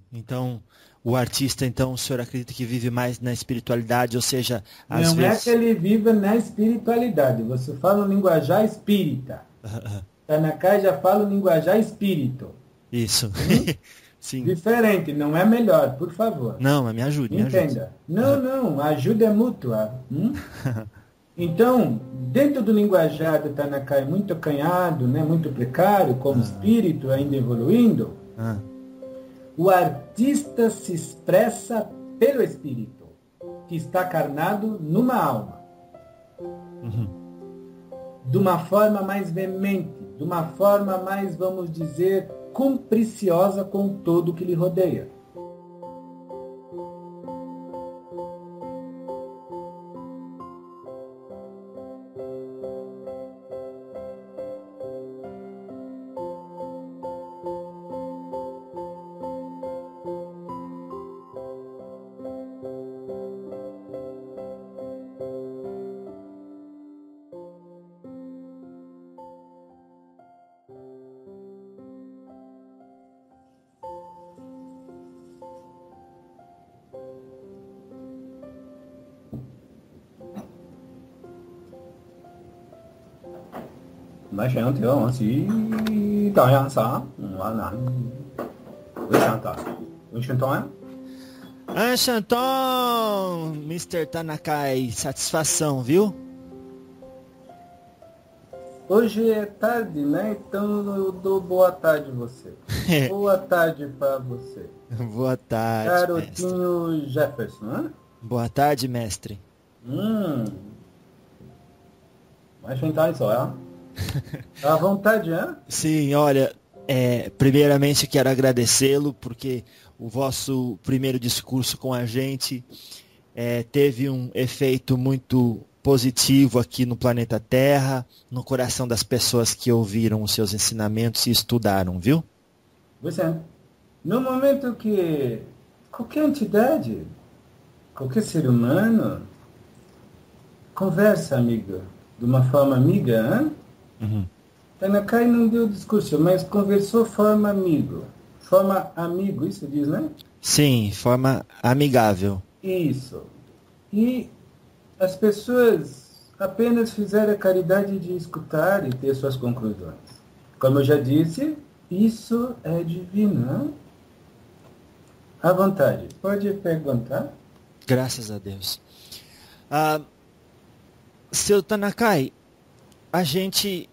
Então, o artista, então, o senhor acredita que vive mais na espiritualidade, ou seja, às Não é vezes... que ele viva na espiritualidade. Você fala um linguajar espírita. Tanakai já fala um linguajar espírito. Isso. Hum? Sim. Diferente, não é melhor, por favor. Não, mas me ajude, me ajude. Entenda. Não, não, a ajuda é mútua. Então, dentro do linguajar do Tanakai muito acanhado, né, muito precário, como espírito ainda evoluindo, Ah, o artista se expressa pelo espírito, que está carnado numa alma, uhum. de uma forma mais veemente, de uma forma mais, vamos dizer, compriciosa com todo o que lhe rodeia. Mà sáng thiếu họ chỉ đại hàng xã, và nặng với sáng tạo, với truyền thống. Chanton, Mr. Tanakai, satisfação, viu? Hoje é tarde, né? Então eu dou boa tarde a você. Boa tarde para você. Boa tarde, Garotinho mestre. Jefferson, né? Boa tarde, mestre. Mas então isso, é? À vontade, né? Sim, olha, primeiramente quero agradecê-lo porque o vosso primeiro discurso com a gente teve um efeito muito positivo aqui no planeta Terra, no coração das pessoas que ouviram os seus ensinamentos e estudaram, viu? Você, no momento que qualquer entidade, qualquer ser humano conversa, amigo, de uma forma amiga, né? Tanakai não deu discurso, mas conversou forma amigo. Forma amigo, isso diz, né? Sim, forma amigável. Isso. E as pessoas apenas fizeram a caridade de escutar e ter suas conclusões. Como eu já disse, isso é divino, né? À vontade. Pode perguntar? Graças a Deus. Seu Tanakai, a gente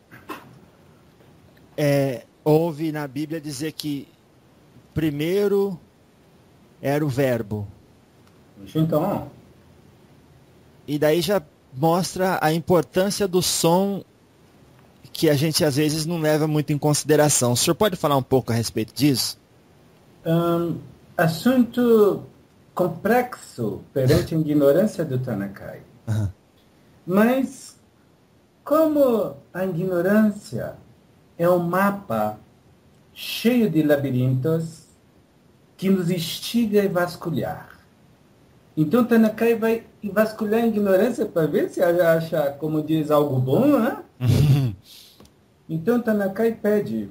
ouve na Bíblia dizer que primeiro era o verbo. Então, e daí já mostra a importância do som que a gente às vezes não leva muito em consideração. O senhor pode falar um pouco a respeito disso? Assunto complexo perante a ignorância do Tanakai. Mas, como a ignorância é um mapa cheio de labirintos que nos instiga a vasculhar. Então, Tanakai vai vasculhar a ignorância para ver se acha, como diz, algo bom, né? Então, Tanakai pede,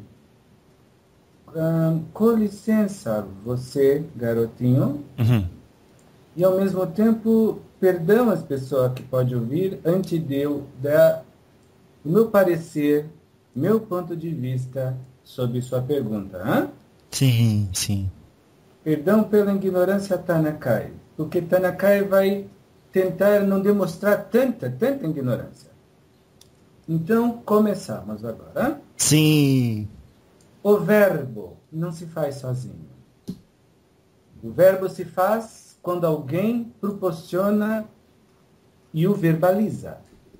com licença, você, garotinho, e ao mesmo tempo, perdão às pessoas que podem ouvir, antes de eu dar o meu parecer, meu ponto de vista sobre sua pergunta. Hein? Sim, sim. Perdão pela ignorância, Tanakai, porque Tanakai vai tentar não demonstrar tanta ignorância. Então, começamos agora. Hein? Sim. O verbo não se faz sozinho. O verbo se faz quando alguém proporciona e o verbaliza.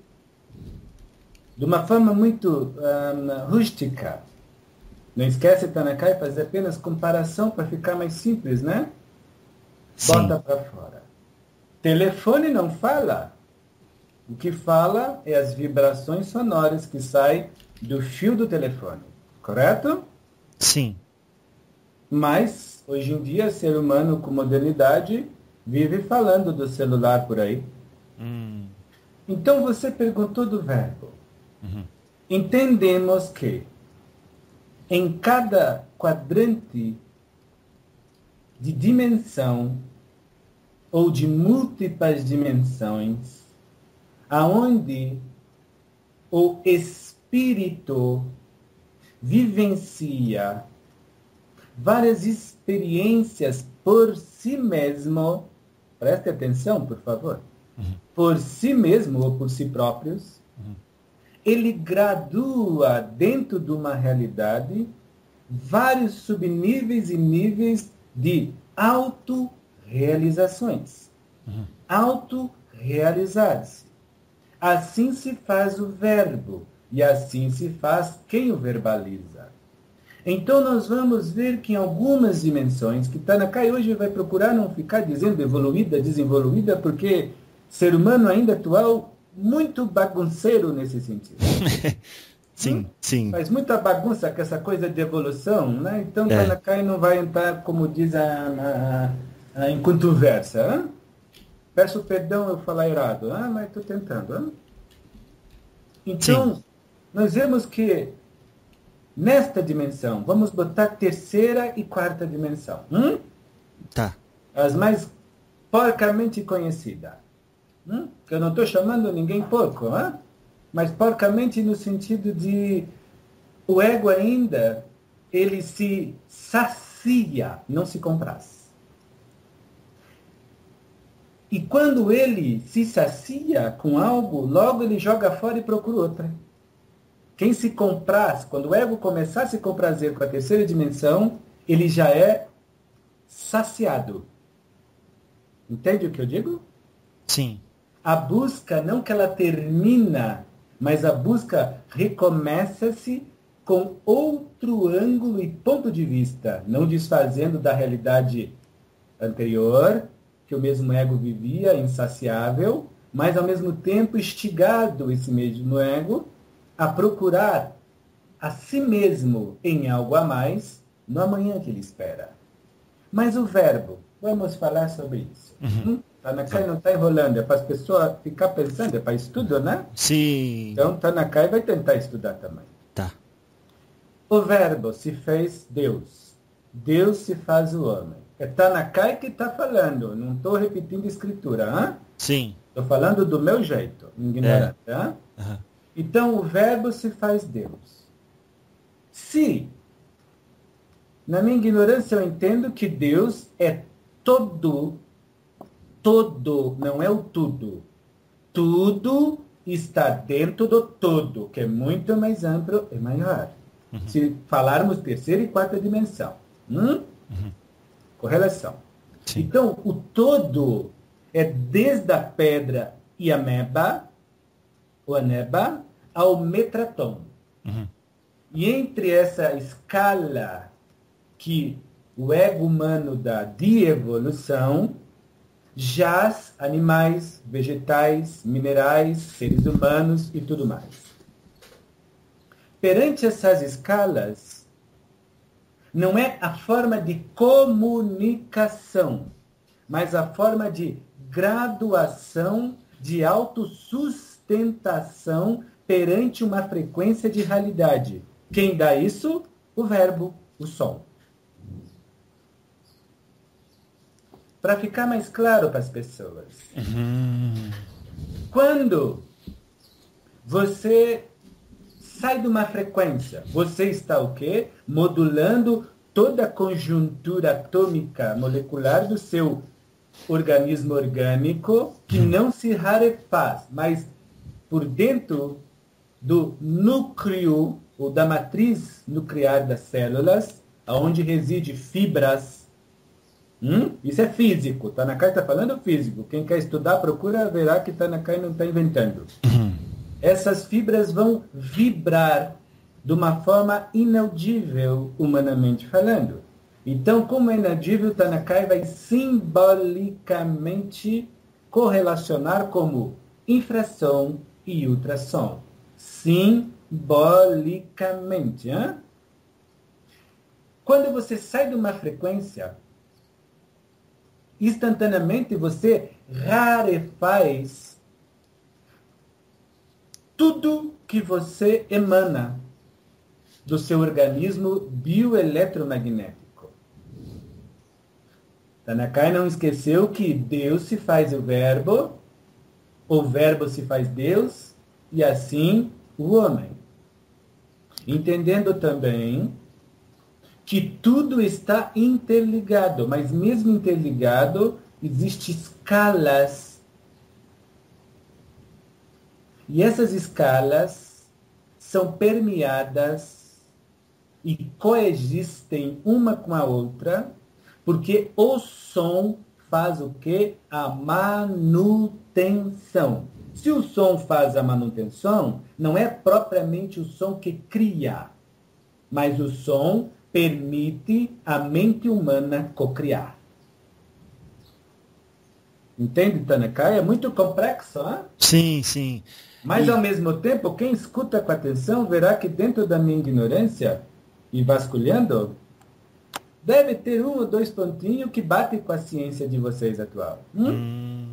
De uma forma muito rústica. Não esquece, Tanakai, fazer apenas comparação para ficar mais simples, né? Sim. Bota para fora. Telefone não fala. O que fala é as vibrações sonoras que saem do fio do telefone. Correto? Sim. Mas, hoje em dia, ser humano com modernidade vive falando do celular por aí. Então, você perguntou do verbo. Entendemos que em cada quadrante de dimensão ou de múltiplas dimensões, aonde o espírito vivencia várias experiências por si mesmo. Preste atenção, por favor. Por si mesmo ou por si próprios. Ele gradua dentro de uma realidade vários subníveis e níveis de autorrealizações. Autorrealizar-se. Assim se faz o verbo, e assim se faz quem o verbaliza. Então nós vamos ver que em algumas dimensões, que Tanakai hoje vai procurar não ficar dizendo evoluída, desenvolvida, porque ser humano ainda atual, muito bagunceiro nesse sentido. Sim, sim. Faz muita bagunça com essa coisa de evolução, né? Então Tanakai não vai entrar, como diz em controvérsia. Peço perdão eu falar errado, mas estou tentando. Então, nós vemos que nesta dimensão, vamos botar terceira e quarta dimensão. Tá. As mais porcamente conhecidas. Que eu não estou chamando ninguém porco, mas porcamente no sentido de o ego ainda, ele se sacia, não se compraz. E quando ele se sacia com algo, logo ele joga fora e procura outra. Quem se compraz, quando o ego começar a se comprazer com a terceira dimensão, ele já é saciado. Entende o que eu digo? Sim. A busca, não que ela termina, mas a busca recomeça-se com outro ângulo e ponto de vista, não desfazendo da realidade anterior, que o mesmo ego vivia, insaciável, mas ao mesmo tempo instigado esse mesmo ego a procurar a si mesmo em algo a mais no amanhã que ele espera. Mas o verbo, vamos falar sobre isso. Tanakai não está enrolando, é para as pessoas ficar pensando, é para estudo, né? Sim. Então Tanakai vai tentar estudar também. Tá. O verbo se fez Deus. Deus se faz o homem. É Tanakai que está falando, não estou repetindo a escritura. Sim. Estou falando do meu jeito, ignorante. Então, o verbo se faz Deus. Se, na minha ignorância, eu entendo que Deus é todo, não é o tudo. Tudo está dentro do todo, que é muito mais amplo e maior. Se falarmos terceira e quarta dimensão. Correlação. Sim. Então, o todo é desde a pedra e ameba, o aneba, ao metraton. E entre essa escala que o ego humano dá de evolução, jaz animais, vegetais, minerais, seres humanos e tudo mais. Perante essas escalas, não é a forma de comunicação, mas a forma de graduação, de autossustentação perante uma frequência de realidade. Quem dá isso? O verbo, o som. Para ficar mais claro para as pessoas. Quando você sai de uma frequência, você está o quê? Modulando toda a conjuntura atômica molecular do seu organismo orgânico, que não se rarefaz, mas por dentro do núcleo, ou da matriz nuclear das células, onde reside fibras. Isso é físico. Tanakai está falando físico. Quem quer estudar, procura, verá que Tanakai não está inventando. Essas fibras vão vibrar de uma forma inaudível, humanamente falando. Então, como é inaudível, Tanakai vai simbolicamente correlacionar como infração e ultrassom. Simbolicamente. Quando você sai de uma frequência, instantaneamente você rarefaz tudo que você emana do seu organismo bioeletromagnético. Tanakai não esqueceu que Deus se faz o verbo se faz Deus, e assim o homem. Entendendo também que tudo está interligado, mas mesmo interligado, existem escalas. E essas escalas são permeadas e coexistem uma com a outra, porque o som faz o quê? A manutenção. Se o som faz a manutenção, não é propriamente o som que cria, mas o som permite a mente humana cocriar. Entende, Tanakai? É muito complexo, hein? Sim, sim. Mas, ao mesmo tempo, quem escuta com atenção verá que dentro da minha ignorância, e vasculhando, deve ter 1 ou 2 pontinhos que batem com a ciência de vocês atual. Uhum.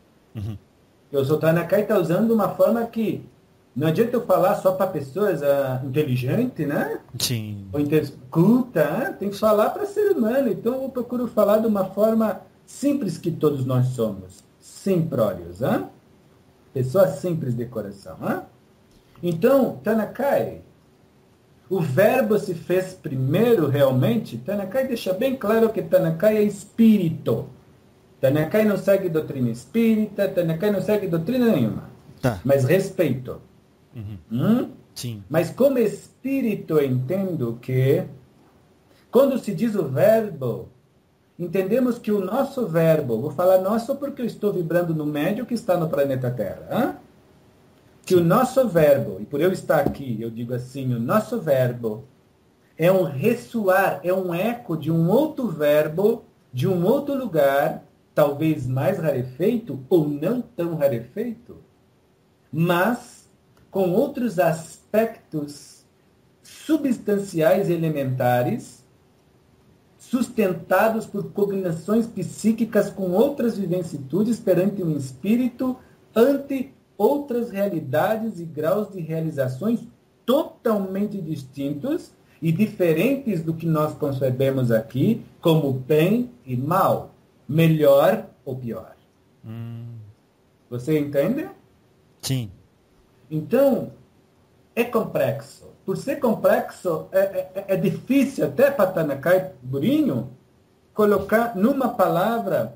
Eu sou Tanakai está usando uma forma que não adianta eu falar só para pessoas inteligentes, né? Sim. Ou culta, né? Tem que falar para ser humano. Então eu procuro falar de uma forma simples que todos nós somos. Simplórios, hein? Pessoas simples de coração. Hein? Então, Tanakai, o verbo se fez primeiro realmente. Tanakai deixa bem claro que Tanakai é espírito. Tanakai não segue doutrina espírita, Tanakai não segue doutrina nenhuma. Tá. Mas respeito. Sim. Mas como espírito eu entendo que quando se diz o verbo, entendemos que o nosso verbo, vou falar nosso porque eu estou vibrando no médio que está no planeta Terra, hein? Que o nosso verbo, e por eu estar aqui, eu digo assim, o nosso verbo é um ressoar, é um eco de um outro verbo, de um outro lugar, talvez mais rarefeito ou não tão rarefeito, mas com outros aspectos substanciais elementares, sustentados por cognições psíquicas com outras vivencitudes perante um espírito, ante outras realidades e graus de realizações totalmente distintos e diferentes do que nós concebemos aqui como bem e mal, melhor ou pior. Você entende? Sim. Então, é complexo. Por ser complexo, é difícil até para Tanakai Burinho colocar numa palavra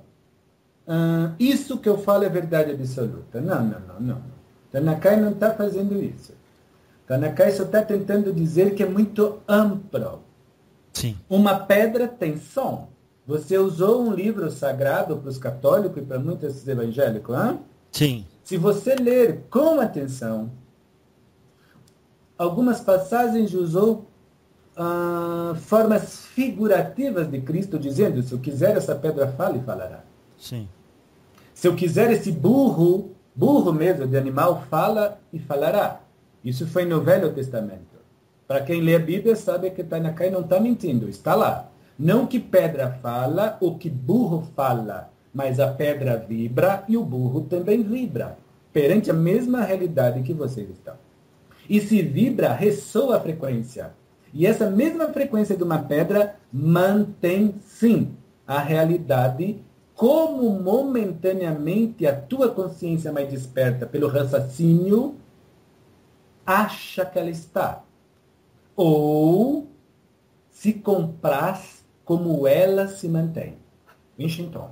isso que eu falo é verdade absoluta. Não. Tanakai não está fazendo isso. Tanakai só está tentando dizer que é muito amplo. Sim. Uma pedra tem som. Você usou um livro sagrado para os católicos e para muitos evangélicos, hein? Sim. Se você ler com atenção, algumas passagens usou formas figurativas de Cristo, dizendo, se eu quiser essa pedra fala e falará. Sim. Se eu quiser esse burro mesmo de animal, fala e falará. Isso foi no Velho Testamento. Para quem lê a Bíblia sabe que Tanakai não está mentindo, está lá. Não que pedra fala ou que burro fala, mas a pedra vibra e o burro também vibra, perante a mesma realidade que vocês estão. E se vibra, ressoa a frequência. E essa mesma frequência de uma pedra mantém, sim, a realidade como momentaneamente a tua consciência mais desperta pelo raciocínio acha que ela está. Ou se compraz como ela se mantém. Washington.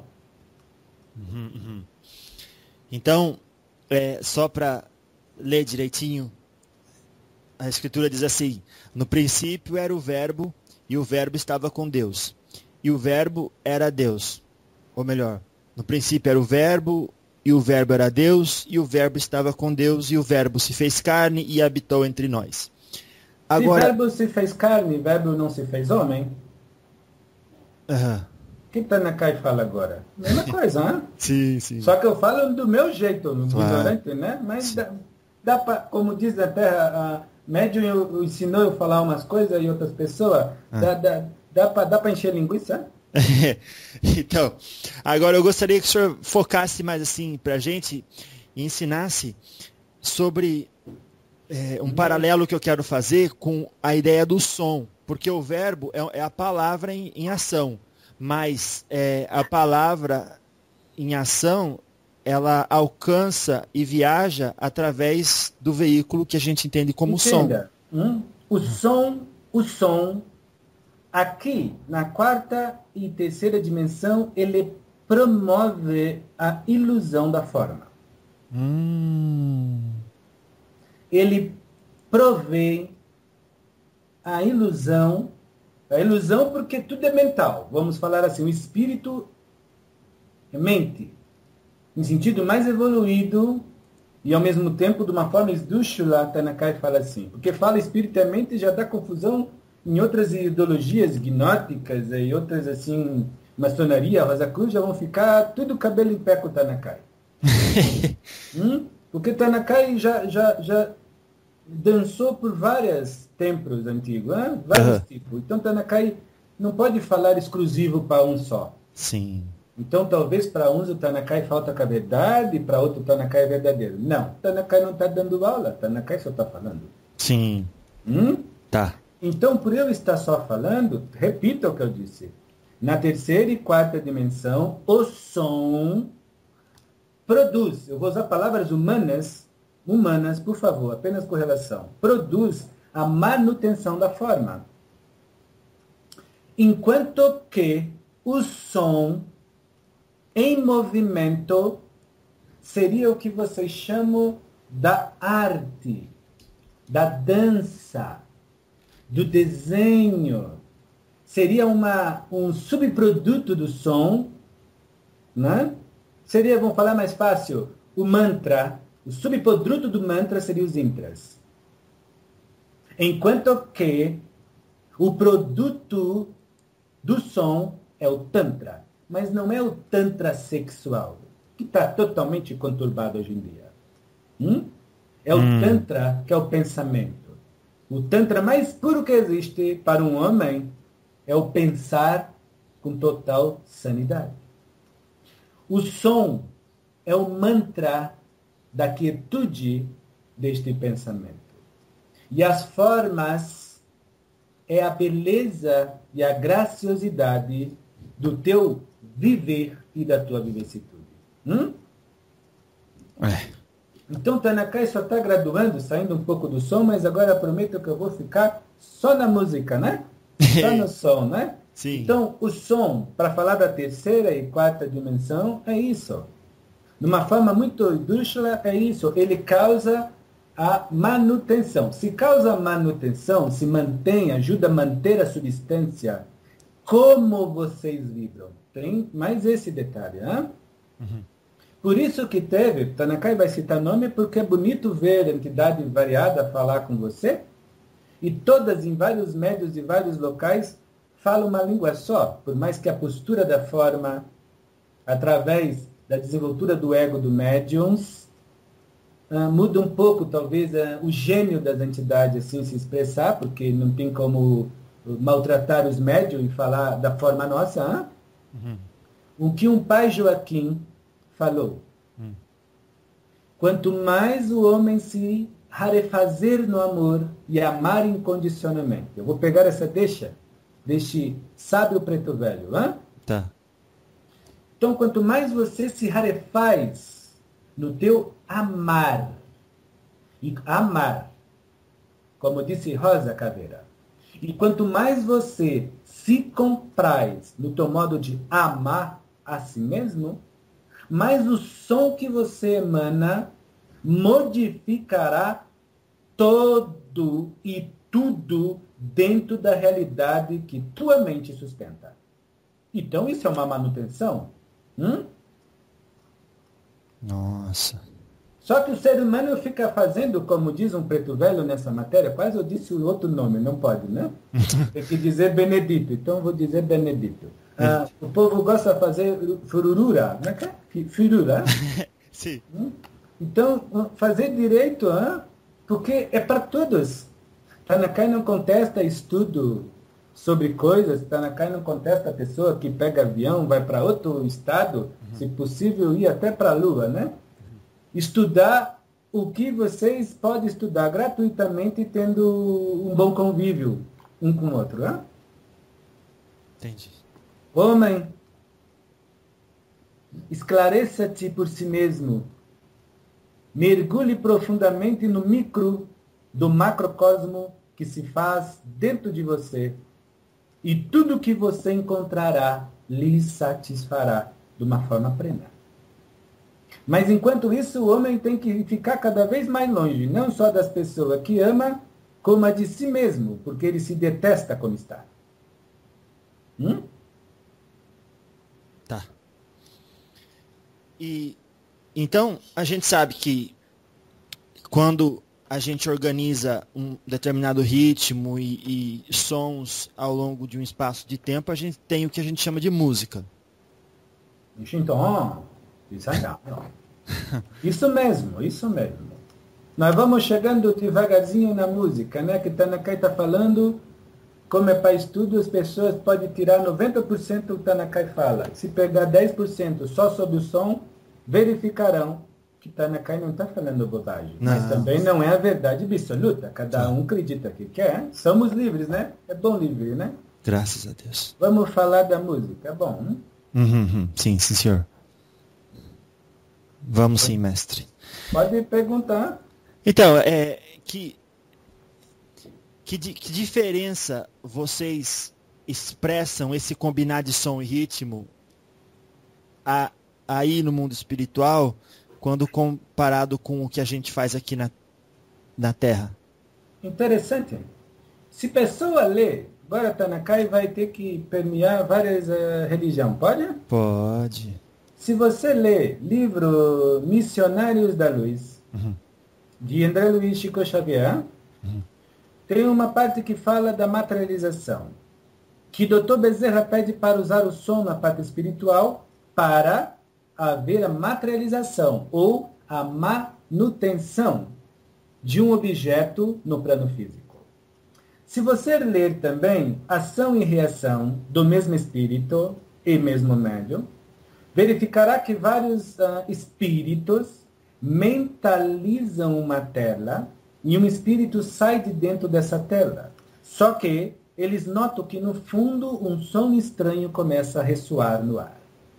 Então, só para ler direitinho, a Escritura diz assim: no princípio era o Verbo, e o Verbo estava com Deus, e o Verbo era Deus. Ou melhor, no princípio era o Verbo, e o Verbo era Deus, e o Verbo estava com Deus, e o Verbo se fez carne e habitou entre nós. Agora, se Verbo se fez carne, Verbo não se fez homem? O que Tanakai fala agora? Mesma coisa, né? Sim, sim. Só que eu falo do meu jeito, no ignorante, né? Mas dá para, como diz a Terra, médium ensinou eu falar umas coisas e outras pessoas, dá para encher linguiça? Então, agora eu gostaria que o senhor focasse mais assim para a gente e ensinasse sobre um paralelo que eu quero fazer com a ideia do som, porque o verbo é a palavra em ação, mas a palavra em ação, ela alcança e viaja através do veículo que a gente entende como Entenda, som. O som, aqui, na quarta e terceira dimensão, ele promove a ilusão da forma. Ele provê a ilusão porque tudo é mental. Vamos falar assim, o espírito é mente, em sentido mais evoluído e ao mesmo tempo de uma forma esdrúxula. Tanakai fala assim, porque fala espírito é mente já dá confusão em outras ideologias gnósticas e outras assim, maçonaria, Rosa Cruz, já vão ficar tudo cabelo em pé com o Tanakai. Porque Tanakai já dançou por vários templos antigos, vários tipos. Então Tanakai não pode falar exclusivo para um só. Sim. Então talvez para uns o Tanakai falta com a verdade, para outro o Tanakai é verdadeiro. Não, Tanakai não está dando aula, Tanakai só está falando. Sim. Tá. Então, por eu estar só falando, repita o que eu disse. Na terceira e quarta dimensão, o som produz, eu vou usar palavras humanas, por favor, apenas correlação, produz a manutenção da forma. Enquanto que o som em movimento seria o que vocês chamam da arte, da dança, do desenho. Seria um subproduto do som, né? Seria, vamos falar mais fácil, o mantra. O subproduto do mantra seria os intras. Enquanto que o produto do som é o tantra. Mas não é o tantra sexual, que está totalmente conturbado hoje em dia. É o tantra que é o pensamento. O tantra mais puro que existe para um homem é o pensar com total sanidade. O som é o mantra da quietude deste pensamento. E as formas é a beleza e a graciosidade do teu viver e da tua vicissitude. Então Tanakai só está graduando, saindo um pouco do som, mas agora prometo que eu vou ficar só na música, né? Só no som, né? Sim. Então, o som, para falar da terceira e quarta dimensão, é isso. De uma forma muito esdrúxula, é isso. Ele causa a manutenção. Se causa manutenção, se mantém, ajuda a manter a substância, como vocês vibram. Tem mais esse detalhe, hein? Por isso que teve, Tanakai vai citar nome, porque é bonito ver entidade variada falar com você, e todas em vários médios e vários locais falam uma língua só, por mais que a postura da forma, através da desenvoltura do ego do médiums, muda um pouco, talvez, o gênio das entidades assim se expressar, porque não tem como maltratar os médiums e falar da forma nossa. O que um pai Joaquim falou. Quanto mais o homem se rarefazer no amor e amar incondicionalmente. Eu vou pegar essa deixa deste sábio preto velho. Tá. Então, quanto mais você se rarefaz no teu amar, e amar, como disse Rosa Caveira, e quanto mais você se compraz no teu modo de amar a si mesmo, mais o som que você emana modificará todo e tudo dentro da realidade que tua mente sustenta. Então, isso é uma manutenção. Nossa. Só que o ser humano fica fazendo, como diz um preto velho nessa matéria, quase eu disse o outro nome, não pode, né? Tem que dizer Benedito, então eu vou dizer Benedito. O povo gosta de fazer fururura, não é? Furura. Sim. Então, fazer direito, porque é para todos. Tanakai não contesta estudo sobre coisas, Tanakai não contesta a pessoa que pega avião, vai para outro estado, se possível ir até para a Lua, né? Estudar o que vocês podem estudar gratuitamente, tendo um bom convívio um com o outro. Entendi. Homem, esclareça-te por si mesmo. Mergulhe profundamente no micro do macrocosmo que se faz dentro de você. E tudo que você encontrará lhe satisfará de uma forma plena. Mas enquanto isso, o homem tem que ficar cada vez mais longe, não só das pessoas que ama, como a de si mesmo, porque ele se detesta como está. Tá. E então a gente sabe que quando a gente organiza um determinado ritmo e sons ao longo de um espaço de tempo, a gente tem o que a gente chama de música. Então, isso mesmo, isso mesmo. Nós vamos chegando devagarzinho na música, né? Que Tanakai está falando, como é para estudo, as pessoas podem tirar 90% do que Tanakai fala. Se pegar 10% só sobre o som, verificarão que Tanakai não está falando bobagem. Não. Mas também não é a verdade absoluta. Cada um acredita que quer. Somos livres, né? É bom livre, né? Graças a Deus. Vamos falar da música, é bom? Sim, senhor. Vamos sim, mestre. Pode perguntar. Então, que diferença vocês expressam esse combinar de som e ritmo aí no mundo espiritual, quando comparado com o que a gente faz aqui na Terra? Interessante. Se pessoa lê, agora Tanakai vai ter que permear várias religiões, pode? Pode. Se você lê livro Missionários da Luz, de André Luiz Chico Xavier, tem uma parte que fala da materialização, que Dr. Bezerra pede para usar o som na parte espiritual para haver a materialização ou a manutenção de um objeto no plano físico. Se você ler também Ação e Reação do mesmo espírito e mesmo médium, verificará que vários espíritos mentalizam uma tela e um espírito sai de dentro dessa tela. Só que eles notam que, no fundo, um som estranho começa a ressoar no ar.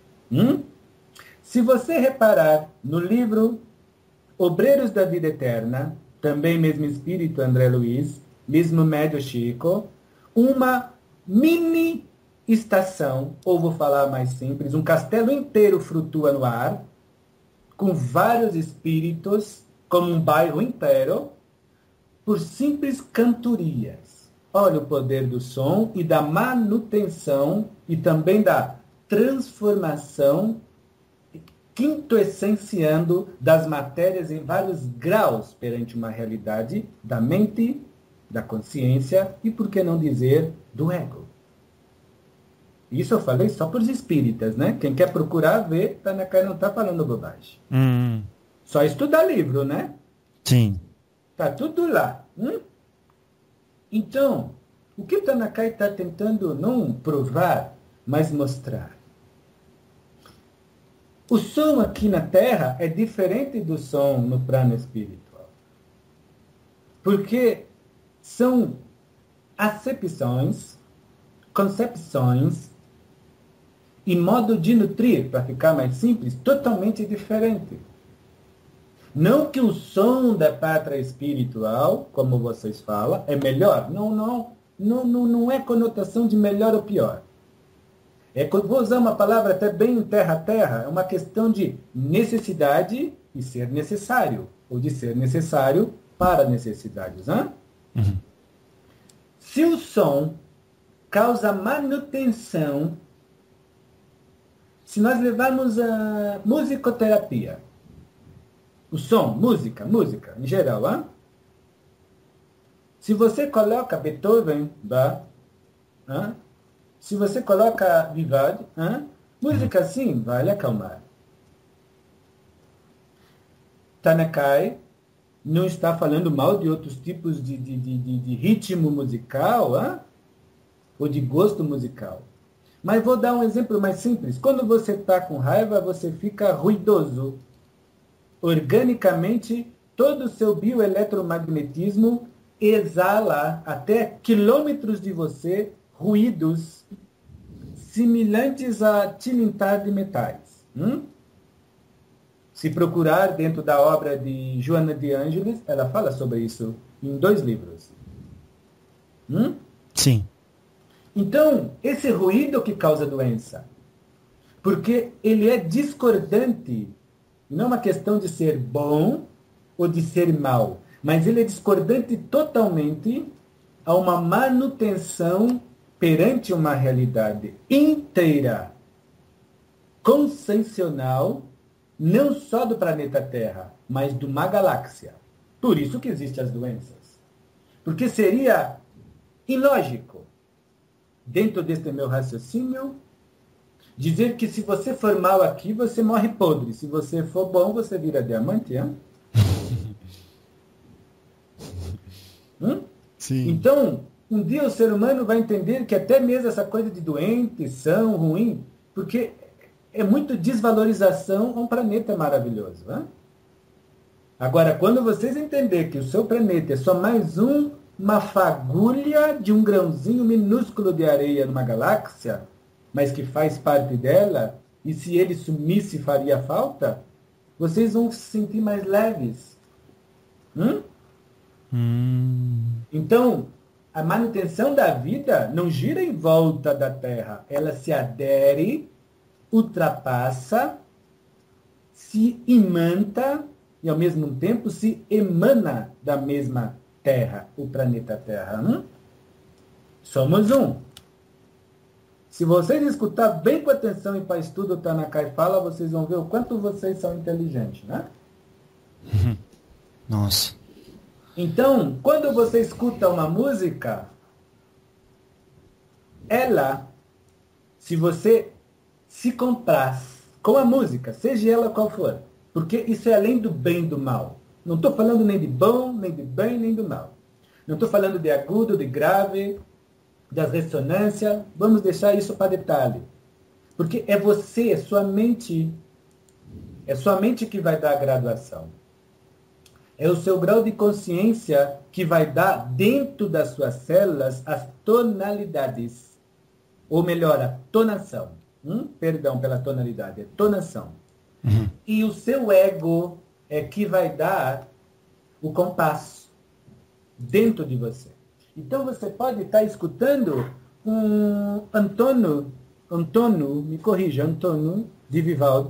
Se você reparar no livro Obreiros da Vida Eterna, também mesmo espírito André Luiz, mesmo médio Chico, uma mini estação, ou vou falar mais simples, um castelo inteiro flutua no ar, com vários espíritos, como um bairro inteiro, por simples cantorias. Olha o poder do som e da manutenção e também da transformação, quintoessenciando das matérias em vários graus perante uma realidade da mente, da consciência e, por que não dizer, do ego. Isso eu falei só para os espíritas, né? Quem quer procurar ver, Tanakai não está falando bobagem. Só estudar livro, né? Sim. Está tudo lá. Então, o que Tanakai está tentando não provar, mas mostrar? O som aqui na Terra é diferente do som no plano espiritual. Porque são acepções, concepções e modo de nutrir, para ficar mais simples, totalmente diferente. Não que o som da pátria espiritual, como vocês falam, é melhor. Não é conotação de melhor ou pior. Vou usar uma palavra até bem terra-terra, é uma questão de necessidade e ser necessário, ou de ser necessário para necessidades. Se o som causa manutenção, se nós levarmos a musicoterapia, o som, música, em geral, se você coloca Beethoven, se você coloca Vivaldi, música assim vai lhe acalmar. Tanakai não está falando mal de outros tipos de ritmo musical, ou de gosto musical. Mas vou dar um exemplo mais simples. Quando você está com raiva, você fica ruidoso. Organicamente, todo o seu bioeletromagnetismo exala até quilômetros de você ruídos semelhantes a tilintar de metais. Se procurar dentro da obra de Joana de Ângeles, ela fala sobre isso em 2 livros. Sim. Então, esse ruído que causa doença, porque ele é discordante, não é uma questão de ser bom ou de ser mal, mas ele é discordante totalmente a uma manutenção perante uma realidade inteira, consciencial, não só do planeta Terra, mas de uma galáxia. Por isso que existem as doenças. Porque seria ilógico, dentro deste meu raciocínio, dizer que se você for mal aqui, você morre podre. Se você for bom, você vira diamante. Sim. Então, um dia o ser humano vai entender que até mesmo essa coisa de doente, são, ruim, porque é muito desvalorização a um planeta maravilhoso. Agora, quando vocês entenderem que o seu planeta é só mais uma fagulha de um grãozinho minúsculo de areia numa galáxia, mas que faz parte dela, e se ele sumisse faria falta, vocês vão se sentir mais leves. Então, a manutenção da vida não gira em volta da Terra. Ela se adere, ultrapassa, se imanta e, ao mesmo tempo, se emana da mesma Terra, o planeta Terra. Somos um. Se vocês escutar bem com atenção e para estudo o Tanakai fala, vocês vão ver o quanto vocês são inteligentes, né? Nossa. Então, quando você escuta uma música, ela, se você se compraz com a música, seja ela qual for, porque isso é além do bem e do mal. Não estou falando nem de bom, nem de bem, nem do mal. Não estou falando de agudo, de grave, das ressonâncias. Vamos deixar isso para detalhe. Porque é você, é sua mente que vai dar a graduação. É o seu grau de consciência que vai dar dentro das suas células as tonalidades. Ou melhor, a tonação. Perdão pela tonalidade, é tonação. E o seu ego é que vai dar o compasso dentro de você. Então você pode estar escutando um Antônio, me corrija, Antônio de Vivaldi,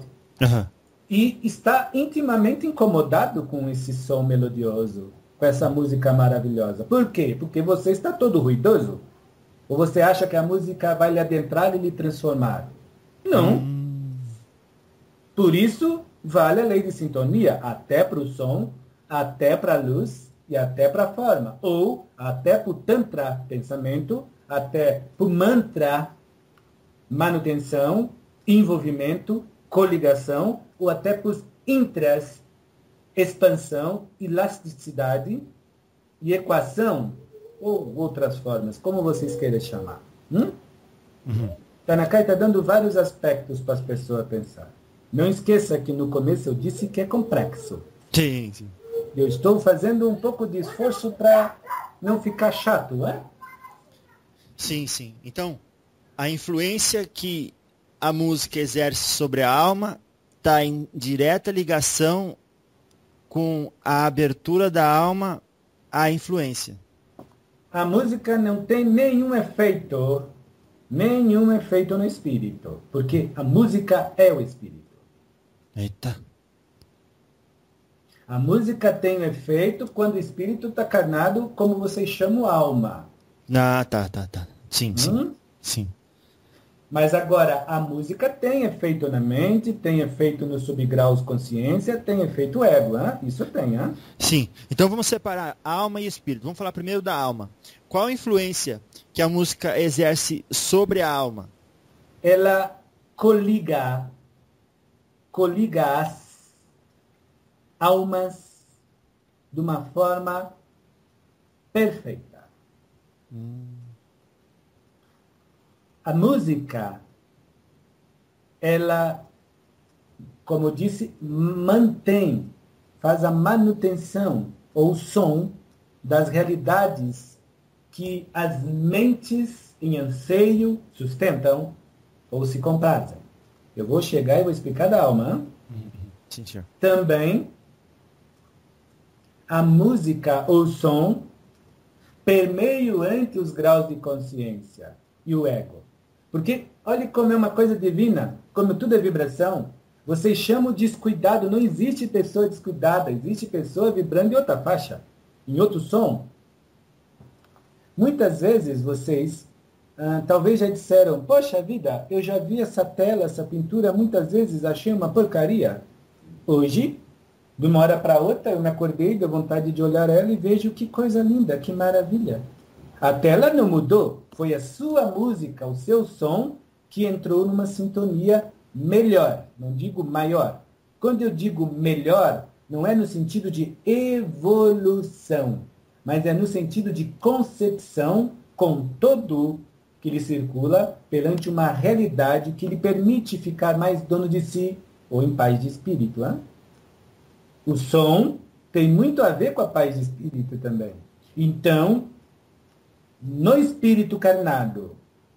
e está intimamente incomodado com esse som melodioso, com essa música maravilhosa. Por quê? Porque você está todo ruidoso? Ou você acha que a música vai lhe adentrar e lhe transformar? Não. Por isso, vale a lei de sintonia, até para o som, até para a luz e até para a forma. Ou até para o tantra, pensamento, até para o mantra, manutenção, envolvimento, coligação, ou até para os intras, expansão, elasticidade e equação, ou outras formas, como vocês queiram chamar. Tanakai está dando vários aspectos para as pessoas pensar. Não esqueça que no começo eu disse que é complexo. Sim, sim. Eu estou fazendo um pouco de esforço para não ficar chato, não é? Sim, sim. Então, a influência que a música exerce sobre a alma está em direta ligação com a abertura da alma à influência. A música não tem nenhum efeito no espírito, porque a música é o espírito. Eita. A música tem efeito quando o espírito está carnado, como vocês chamam alma. Ah, tá. Sim. Sim. Mas agora, a música tem efeito na mente, tem efeito nos subgraus consciência, tem efeito ego, hein? Isso tem, hein? Sim. Então vamos separar alma e espírito. Vamos falar primeiro da alma. Qual a influência que a música exerce sobre a alma? Ela coliga as almas de uma forma perfeita. A música, ela, como eu disse, faz a manutenção ou som das realidades que as mentes em anseio sustentam ou se comprazem. Eu vou chegar e vou explicar da alma. Sim, senhor. Também, a música ou som permeia entre os graus de consciência e o ego. Porque, olha como é uma coisa divina, como tudo é vibração. Vocês chamam de descuidado, não existe pessoa descuidada, existe pessoa vibrando em outra faixa, em outro som. Muitas vezes vocês talvez já disseram, poxa vida, eu já vi essa tela, essa pintura, muitas vezes achei uma porcaria. Hoje, de uma hora para outra, eu me acordei, deu vontade de olhar ela e vejo que coisa linda, que maravilha. A tela não mudou, foi a sua música, o seu som, que entrou numa sintonia melhor, não digo maior. Quando eu digo melhor, não é no sentido de evolução, mas é no sentido de concepção com todo que lhe circula perante uma realidade que lhe permite ficar mais dono de si ou em paz de espírito. Hein? O som tem muito a ver com a paz de espírito também. Então, no espírito carnado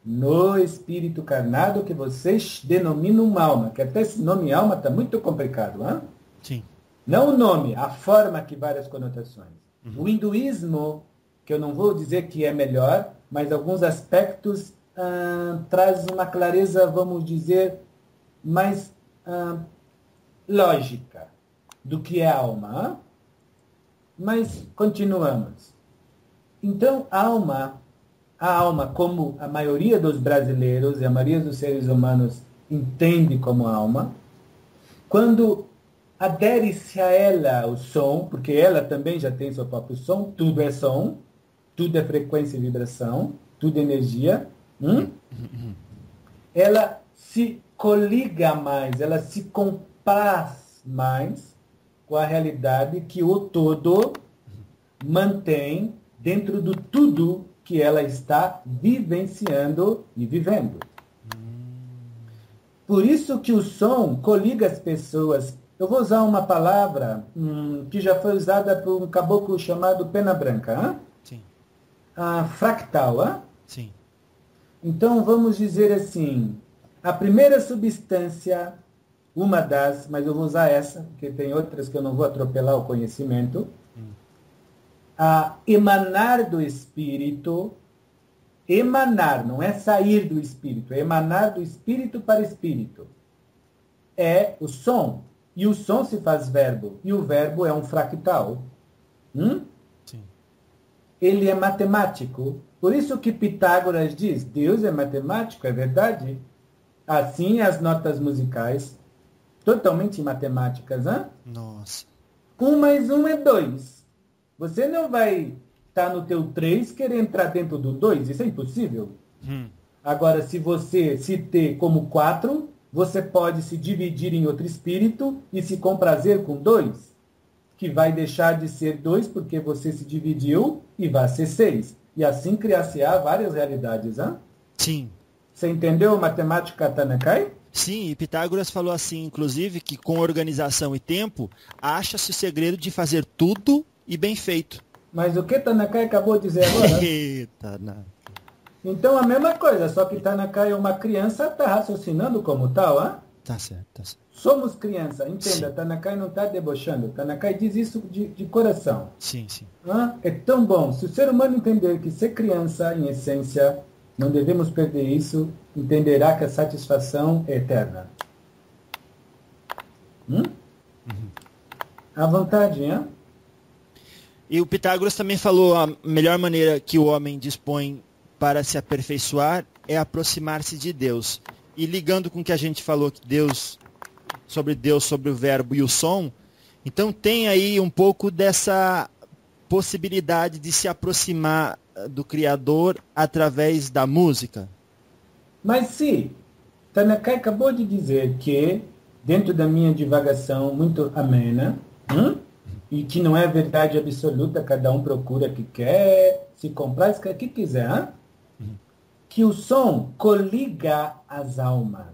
que vocês denominam alma, que até esse nome alma está muito complicado. Hein? Sim. Não o nome, a forma que várias conotações. O hinduísmo, que eu não vou dizer que é melhor, mas alguns aspectos traz uma clareza, vamos dizer, mais lógica do que é alma. Mas continuamos. Então, a alma, como a maioria dos brasileiros e a maioria dos seres humanos entende como alma, quando adere-se a ela o som, porque ela também já tem seu próprio som, tudo é som, tudo é frequência e vibração, tudo é energia, ela se coliga mais, ela se compraz mais com a realidade que o todo mantém dentro do tudo que ela está vivenciando e vivendo. Por isso que o som coliga as pessoas. Eu vou usar uma palavra que já foi usada por um caboclo chamado Pena Branca. Sim. Fractal. Sim. Então, vamos dizer assim, a primeira substância, uma das, mas eu vou usar essa, porque tem outras que eu não vou atropelar o conhecimento, a emanar do espírito, emanar, não é sair do espírito, é emanar do espírito para espírito. É o som. E o som se faz verbo. E o verbo é um fractal. Sim. Ele é matemático. Por isso que Pitágoras diz, Deus é matemático, é verdade? Assim as notas musicais, totalmente matemáticas. Nossa. 1 mais 1 é 2. Você não vai estar no teu 3 querer entrar dentro do 2, isso é impossível. Agora, se você se ter como 4, você pode se dividir em outro espírito e se comprazer com 2, que vai deixar de ser 2 porque você se dividiu e vai ser 6. E assim criar-se-á várias realidades. Sim. Você entendeu a matemática Tanakai? Sim, e Pitágoras falou assim, inclusive, que com organização e tempo, acha-se o segredo de fazer tudo e bem feito. Mas o que Tanakai acabou de dizer agora? Eita, não. Então a mesma coisa, só que Tanakai é uma criança, está raciocinando como tal. Tá certo, tá certo. Somos criança, entenda, Sim. Tanakai não está debochando. Tanakai diz isso de coração. Sim, sim. É tão bom. Se o ser humano entender que ser criança, em essência, não devemos perder isso, entenderá que a satisfação é eterna. À vontade, hein? E o Pitágoras também falou a melhor maneira que o homem dispõe para se aperfeiçoar é aproximar-se de Deus. E ligando com o que a gente falou, que Deus, sobre o verbo e o som, então tem aí um pouco dessa possibilidade de se aproximar do Criador através da música. Mas sim, Tanakai acabou de dizer que, dentro da minha divagação muito amena, e que não é verdade absoluta, cada um procura o que quer, se comprar, o que quiser, que o som coliga as almas.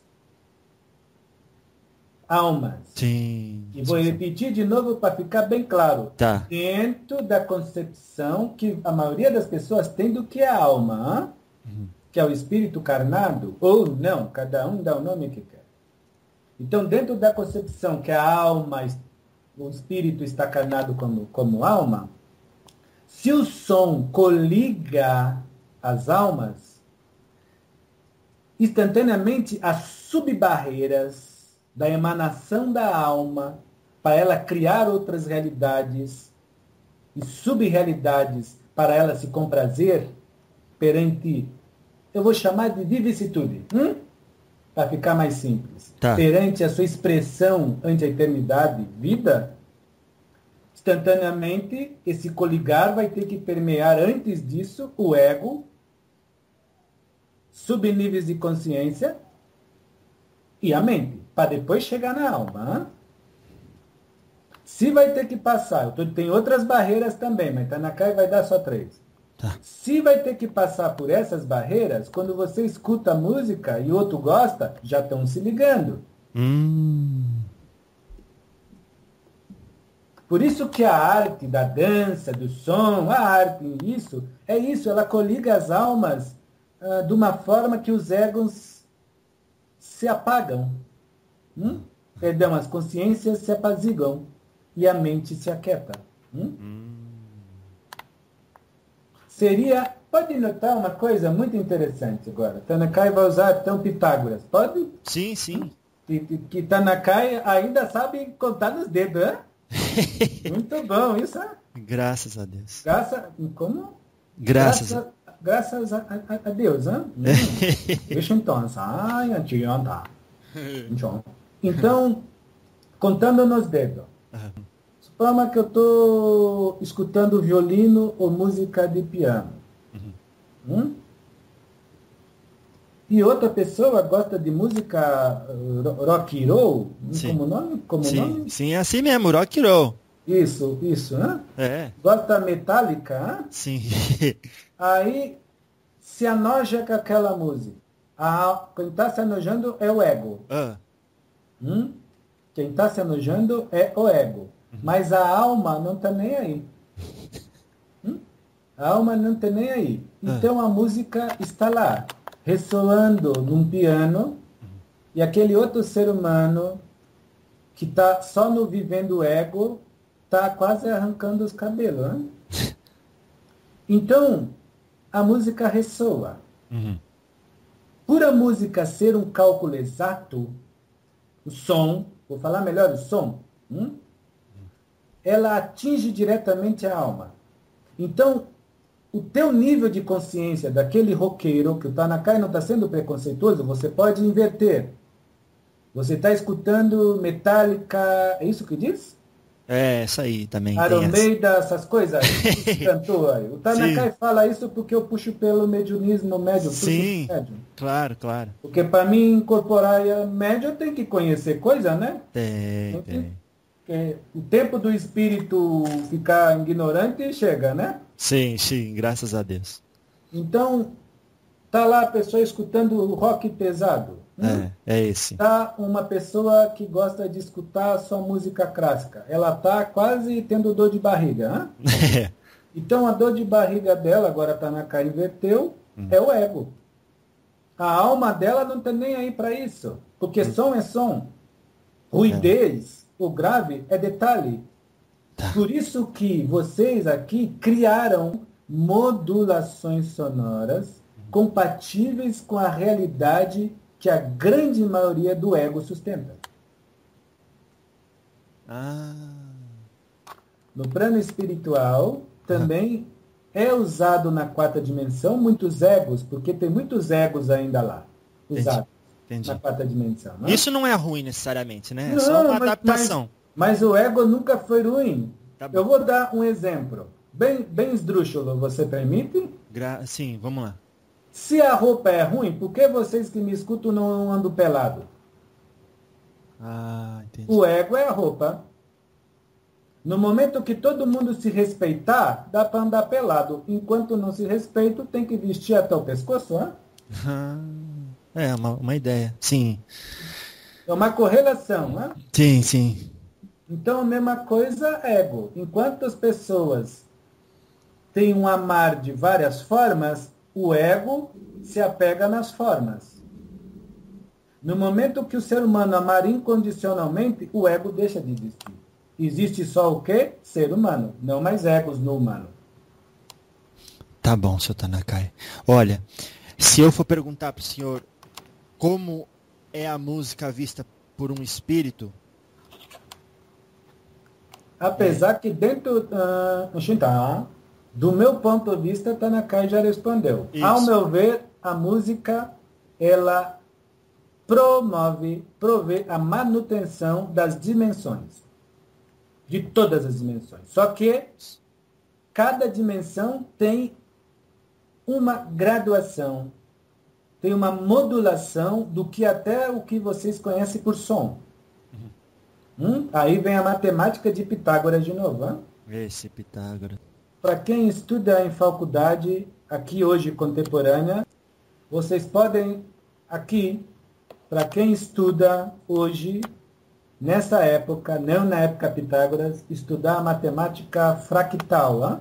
Almas. Sim. E vou repetir de novo para ficar bem claro. Tá. Dentro da concepção que a maioria das pessoas tem do que é a alma, que é o espírito carnado, ou não, cada um dá o nome que quer. Então, dentro da concepção que a alma, o espírito está carnado como alma, se o som coliga as almas, instantaneamente as subbarreiras da emanação da alma para ela criar outras realidades e subrealidades para ela se comprazer perante, eu vou chamar de vicissitude, para ficar mais simples, perante a sua expressão ante a eternidade, vida, instantaneamente esse coligar vai ter que permear antes disso o ego, subníveis de consciência e a mente, para depois chegar na alma. Se vai ter que passar, tem outras barreiras também, mas Tanakai vai dar só 3. Se vai ter que passar por essas barreiras, quando você escuta a música e o outro gosta, já estão se ligando. Por isso que a arte da dança, do som, a arte, ela coliga as almas de uma forma que os egos se apagam. Perdão, as consciências se apaziguam e a mente se aquieta. Pode notar uma coisa muito interessante agora. Tanakai vai usar então Pitágoras. Pode? Sim, sim. Que Tanakai ainda sabe contar nos dedos, né? Muito bom, isso é? Graças a Deus. Como? Graças a Deus, né? Então, contando nos dedos. Suponha que eu estou escutando violino ou música de piano. E outra pessoa gosta de música rock and roll, como nome? Sim, é assim mesmo, rock and roll. Isso, né? É. Gosta metálica, hein? Sim. Aí se anoja com aquela música. Quem está se anojando é o ego. Quem está se anojando é o ego. Mas a alma não está nem aí. A alma não está nem aí. Então a música está lá, ressoando num piano, e aquele outro ser humano que está só no vivendo o ego está quase arrancando os cabelos. Né? Então, a música ressoa. Por a música ser um cálculo exato, o som, vou falar melhor o som, ela atinge diretamente a alma. Então, o teu nível de consciência daquele roqueiro, que o Tanakai não está sendo preconceituoso, você pode inverter. Você está escutando Metallica, é isso que diz? É, isso aí também. Iron Maiden, essas coisas. Cantou aí. O Tanakai fala isso porque eu puxo pelo mediunismo médio. Sim, médio. Claro. Porque para mim incorporar médio eu tenho que conhecer coisa, né? Tem. O tempo do espírito ficar ignorante chega, né? Sim, graças a Deus. Então, tá lá a pessoa escutando rock pesado. É esse. Tá uma pessoa que gosta de escutar só música clássica. Ela tá quase tendo dor de barriga. Então, a dor de barriga dela, agora tá na cara, inverteu, é o ego. A alma dela não tá nem aí para isso. Porque som é som. Ruidez, o grave, é detalhe. Por isso que vocês aqui criaram modulações sonoras compatíveis com a realidade que a grande maioria do ego sustenta. No plano espiritual, também é usado na quarta dimensão muitos egos, porque tem muitos egos ainda lá, usados na quarta dimensão. Né? Isso não é ruim necessariamente, né? É só uma adaptação. Mas o ego nunca foi ruim. Eu vou dar um exemplo. Bem esdrúxulo, você permite? Sim, vamos lá. Se a roupa é ruim, por que vocês que me escutam não andam pelado? Entendi. O ego é a roupa. No momento que todo mundo se respeitar, dá para andar pelado. Enquanto não se respeita, tem que vestir até o pescoço, né? É uma ideia, sim. É uma correlação, né? Sim. Então, a mesma coisa, ego. Enquanto as pessoas têm um amar de várias formas, o ego se apega nas formas. No momento que o ser humano amar incondicionalmente, o ego deixa de existir. Existe só o quê? Ser humano, não mais egos no humano. Tá bom, Sr. Tanakai. Olha, se eu for perguntar para o senhor como é a música vista por um espírito... Apesar que dentro do meu ponto de vista, Tanakai já respondeu. Isso. Ao meu ver, a música, ela provê a manutenção das dimensões. De todas as dimensões. Só que cada dimensão tem uma graduação, tem uma modulação do que até o que vocês conhecem por som. Aí vem a matemática de Pitágoras de novo. Hein? Esse Pitágoras. Para quem estuda em faculdade, aqui hoje contemporânea, vocês podem, aqui, para quem estuda hoje, nessa época, não na época Pitágoras, estudar a matemática fractal. Hein?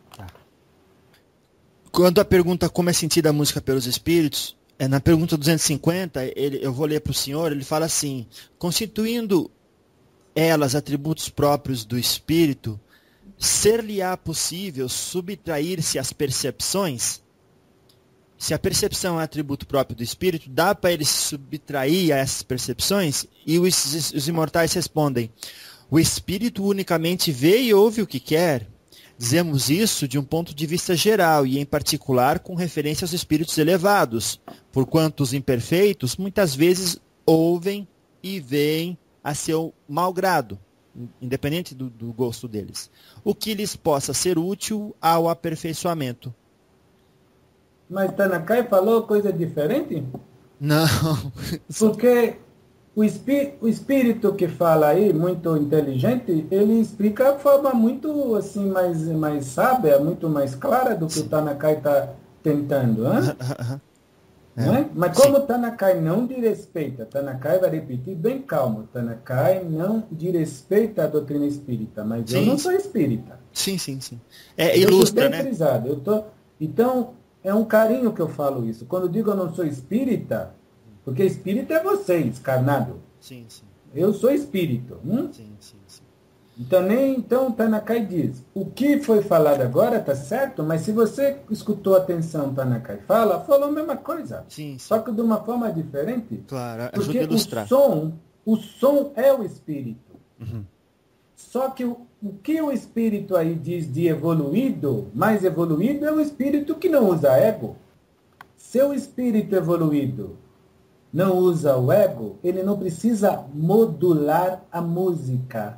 Quando a pergunta como é sentida a música pelos espíritos, na pergunta 250, eu vou ler para o senhor, ele fala assim, constituindo elas atributos próprios do espírito, ser-lhe-á possível subtrair-se às percepções? Se a percepção é atributo próprio do espírito, dá para ele se subtrair a essas percepções? E os imortais respondem, o espírito unicamente vê e ouve o que quer. Dizemos isso de um ponto de vista geral e, em particular, com referência aos espíritos elevados, porquanto os imperfeitos muitas vezes ouvem e veem a seu mau grado, independente do gosto deles, o que lhes possa ser útil ao aperfeiçoamento. Mas Tanakai falou coisa diferente? Não. Porque o espírito que fala aí, muito inteligente, ele explica a forma muito assim, mais sábia, muito mais clara do que o Tanakai está tentando. É? Mas como o Tanakai não desrespeita, Tanakai vai repetir bem calmo, Tanakai não desrespeita a doutrina espírita, mas eu não sou espírita. Sim. Ilustra, né? Então, é um carinho que eu falo isso. Quando eu digo eu não sou espírita, porque espírita é você, encarnado. Sim. Eu sou espírito. Sim. Então Tanakai diz, o que foi falado agora está certo, mas se você escutou atenção, Tanakai falou a mesma coisa. Sim. Só que de uma forma diferente. Claro, porque ajuda a ilustrar. O som é o espírito. Uhum. Só que o que o espírito aí diz de evoluído, mais evoluído, é o espírito que não usa ego. Se o espírito evoluído não usa o ego, ele não precisa modular a música.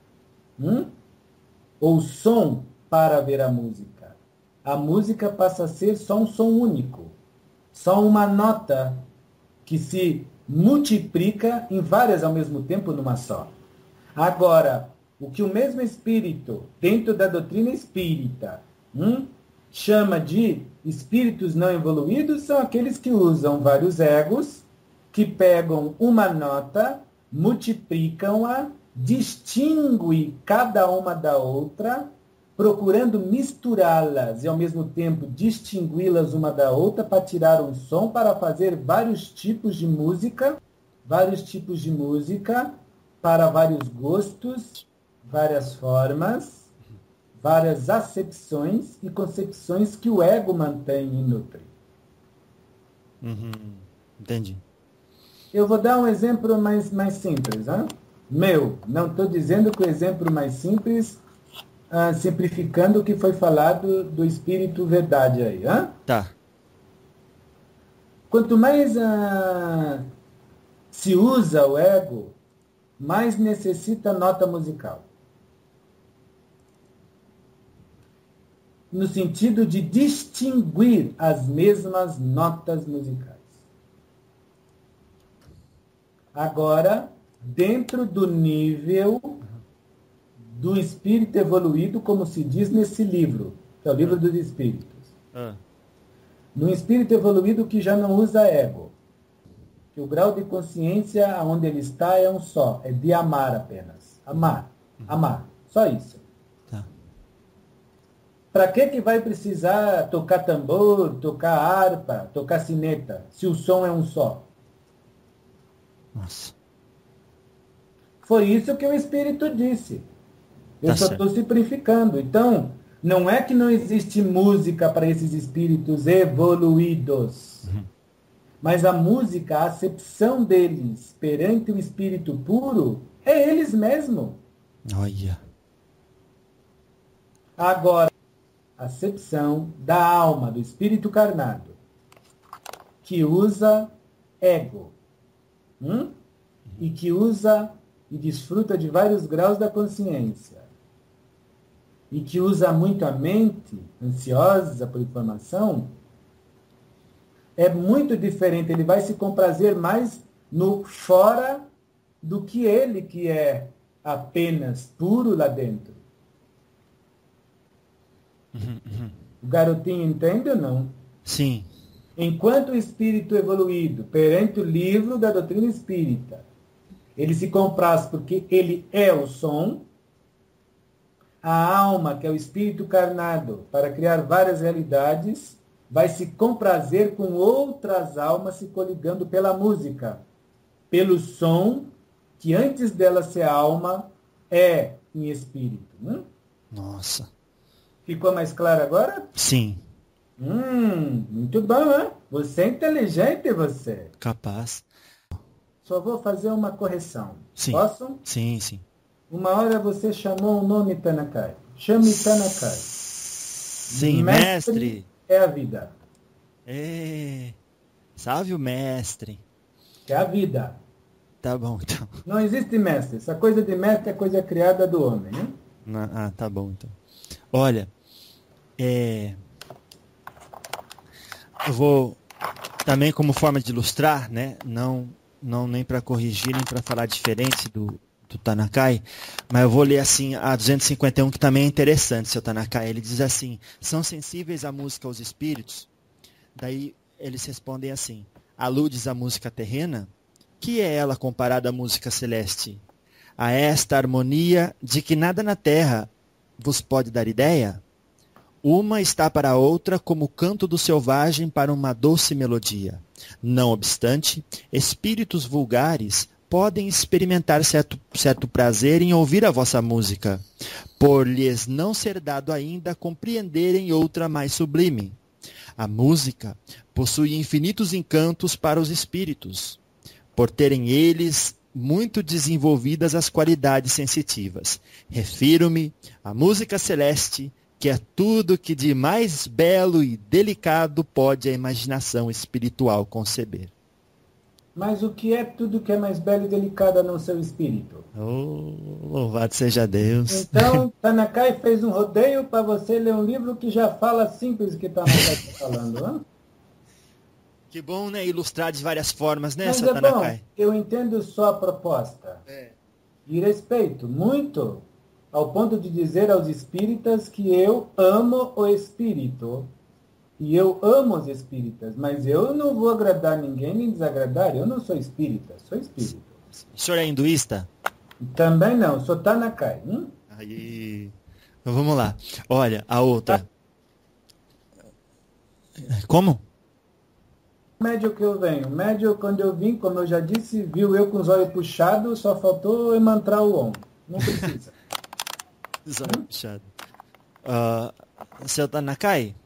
Ou som para ver a música. A música passa a ser só um som único. Só uma nota que se multiplica em várias ao mesmo tempo numa só. Agora, o que o mesmo espírito, dentro da doutrina espírita, chama de espíritos não evoluídos, são aqueles que usam vários egos, que pegam uma nota, multiplicam-a, distinguem cada uma da outra, procurando misturá-las e ao mesmo tempo distingui-las uma da outra para tirar um som, para fazer vários tipos de música para vários gostos, várias formas, várias acepções e concepções que o ego mantém e nutre. Entendi. Eu vou dar um exemplo mais simples. Não estou dizendo que o exemplo mais simples, simplificando o que foi falado do Espírito Verdade aí. Tá. Quanto mais se usa o ego, mais necessita nota musical. No sentido de distinguir as mesmas notas musicais. Agora, dentro do nível do espírito evoluído, como se diz nesse livro, que é o livro dos espíritos. No espírito evoluído que já não usa ego. Que o grau de consciência onde ele está é um só, é de amar apenas. Amar. Só isso. Tá. Para que vai precisar tocar tambor, tocar harpa, tocar sineta, se o som é um só? Nossa. Foi isso que o Espírito disse. Eu Tá só certo. estou simplificando. Então, não é que não existe música para esses espíritos evoluídos. Mas a música, a acepção deles perante o espírito puro, é eles mesmos. Olha. Agora, a acepção da alma, do espírito carnado, que usa ego, e que usa e desfruta de vários graus da consciência, e que usa muito a mente, ansiosa por informação, é muito diferente. Ele vai se comprazer mais no fora do que ele, que é apenas puro lá dentro. O garotinho entende ou não? Sim. Enquanto o espírito evoluído, perante o livro da doutrina espírita, ele se compraz porque ele é o som, a alma, que é o espírito carnado, para criar várias realidades, vai se comprazer com outras almas se coligando pela música, pelo som, que antes dela ser alma, é em espírito. Nossa. Ficou mais claro agora? Sim. Muito bom, né? Você é inteligente, você. Capaz. Só vou fazer uma correção. Sim. Posso? Sim, sim. Uma hora você chamou o nome Tanakai. Chame Tanakai. Sim, mestre. É a vida. Salve o mestre. É a vida. Tá bom, então. Não existe mestre. Essa coisa de mestre é coisa criada do homem, né? Tá bom, então. Olha, eu vou também, como forma de ilustrar, né? Não nem para corrigir, nem para falar diferente do Tanakai, mas eu vou ler assim a 251, que também é interessante, seu Tanakai. Ele diz assim: são sensíveis à música aos espíritos? Daí eles respondem assim: aludes à música terrena? Que é ela comparada à música celeste? A esta harmonia de que nada na terra vos pode dar ideia? Uma está para a outra como o canto do selvagem para uma doce melodia. Não obstante, espíritos vulgares podem experimentar certo prazer em ouvir a vossa música, por lhes não ser dado ainda compreenderem outra mais sublime. A música possui infinitos encantos para os espíritos, por terem eles muito desenvolvidas as qualidades sensitivas. Refiro-me à música celeste, que é tudo que de mais belo e delicado pode a imaginação espiritual conceber. Mas o que é tudo que é mais belo e delicado no seu espírito? Oh, louvado seja Deus. Então, Tanakai fez um rodeio para você ler um livro que já fala simples o que Tanakai está falando, né? Que bom, né? Ilustrar de várias formas, né, Mas seu Tanakai? bom, eu entendo só a proposta. E respeito muito, ao ponto de dizer aos espíritas que eu amo o espírito. E eu amo os espíritas, mas eu não vou agradar ninguém nem desagradar. Eu não sou espírita, sou espírito. O senhor é hinduísta? Também não, sou Tanakai. Aí. Então, vamos lá. Olha, a outra. Como? Médio que eu venho. Médio, quando eu vim, como eu já disse, viu eu com os olhos puxados, só faltou eu mantrar o ombro. Não precisa. Zóio puxado. Seu Tanakai?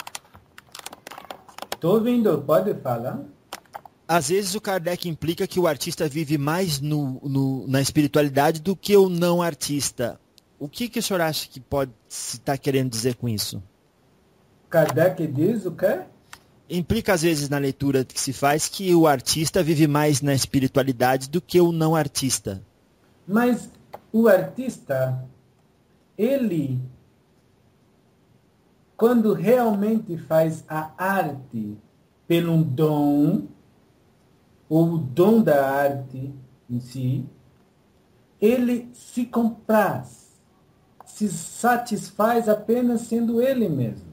Tô ouvindo, pode falar. Às vezes o Kardec implica que o artista vive mais na espiritualidade do que o não artista. O que o senhor acha que pode estar querendo dizer com isso? Kardec diz o quê? Implica às vezes na leitura que se faz que o artista vive mais na espiritualidade do que o não artista. Mas o artista, ele, quando realmente faz a arte pelo dom, ou o dom da arte em si, ele se compraz, se satisfaz apenas sendo ele mesmo.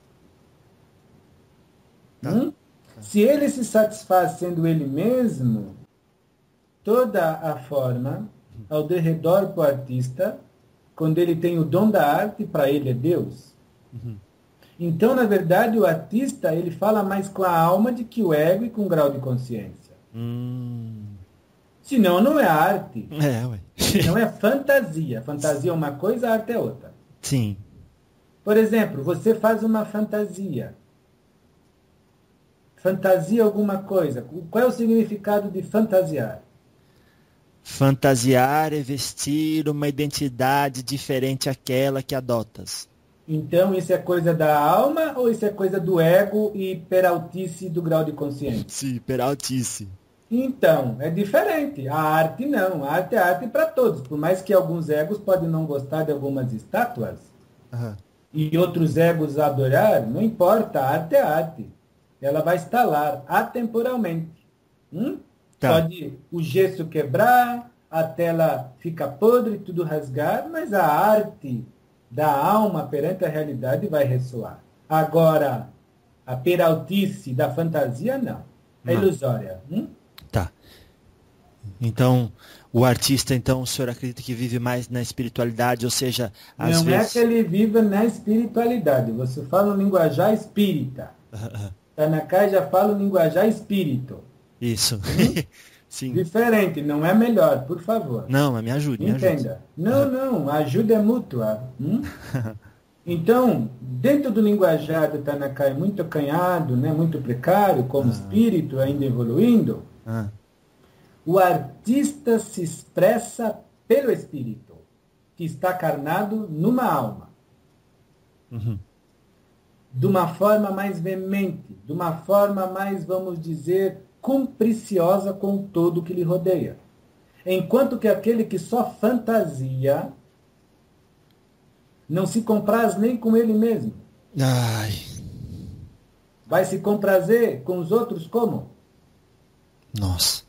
Se ele se satisfaz sendo ele mesmo, toda a forma ao derredor do artista, quando ele tem o dom da arte, para ele é Deus. Então, na verdade, o artista ele fala mais com a alma do que o ego e com o grau de consciência. Senão não é arte. Ué. Senão é fantasia. Fantasia é uma coisa, arte é outra. Sim. Por exemplo, você faz uma fantasia. Fantasia alguma coisa. Qual é o significado de fantasiar? Fantasiar é vestir uma identidade diferente àquela que adotas. Então, isso é coisa da alma ou isso é coisa do ego e peraltice do grau de consciência? Sim, peraltice. Então, é diferente. A arte não. A arte é arte para todos. Por mais que alguns egos podem não gostar de algumas estátuas e outros egos adorar, não importa. A arte é arte. Ela vai estar lá atemporalmente. Pode o gesso quebrar, a tela fica podre, tudo rasgar, mas a arte da alma perante a realidade vai ressoar. Agora, a peraltice da fantasia, não. É ilusória. Tá. Então, o artista, então, o senhor acredita que vive mais na espiritualidade, ou seja, às não vezes... é que ele vive na espiritualidade. Você fala um linguajar espírita. Tanakai já fala um linguajar espírito. Isso. Sim. Diferente, não é melhor, por favor. Não, mas me ajude. Entenda. Não, a ajuda é mútua. Então, dentro do linguajar do Tanakai muito acanhado, né, muito precário, como espírito ainda evoluindo, o artista se expressa pelo espírito, que está carnado numa alma. De uma forma mais veemente, de uma forma mais, vamos dizer, cumpriciosa com todo que lhe rodeia. Enquanto que aquele que só fantasia não se compraz nem com ele mesmo. Vai se comprazer com os outros como? Nossa.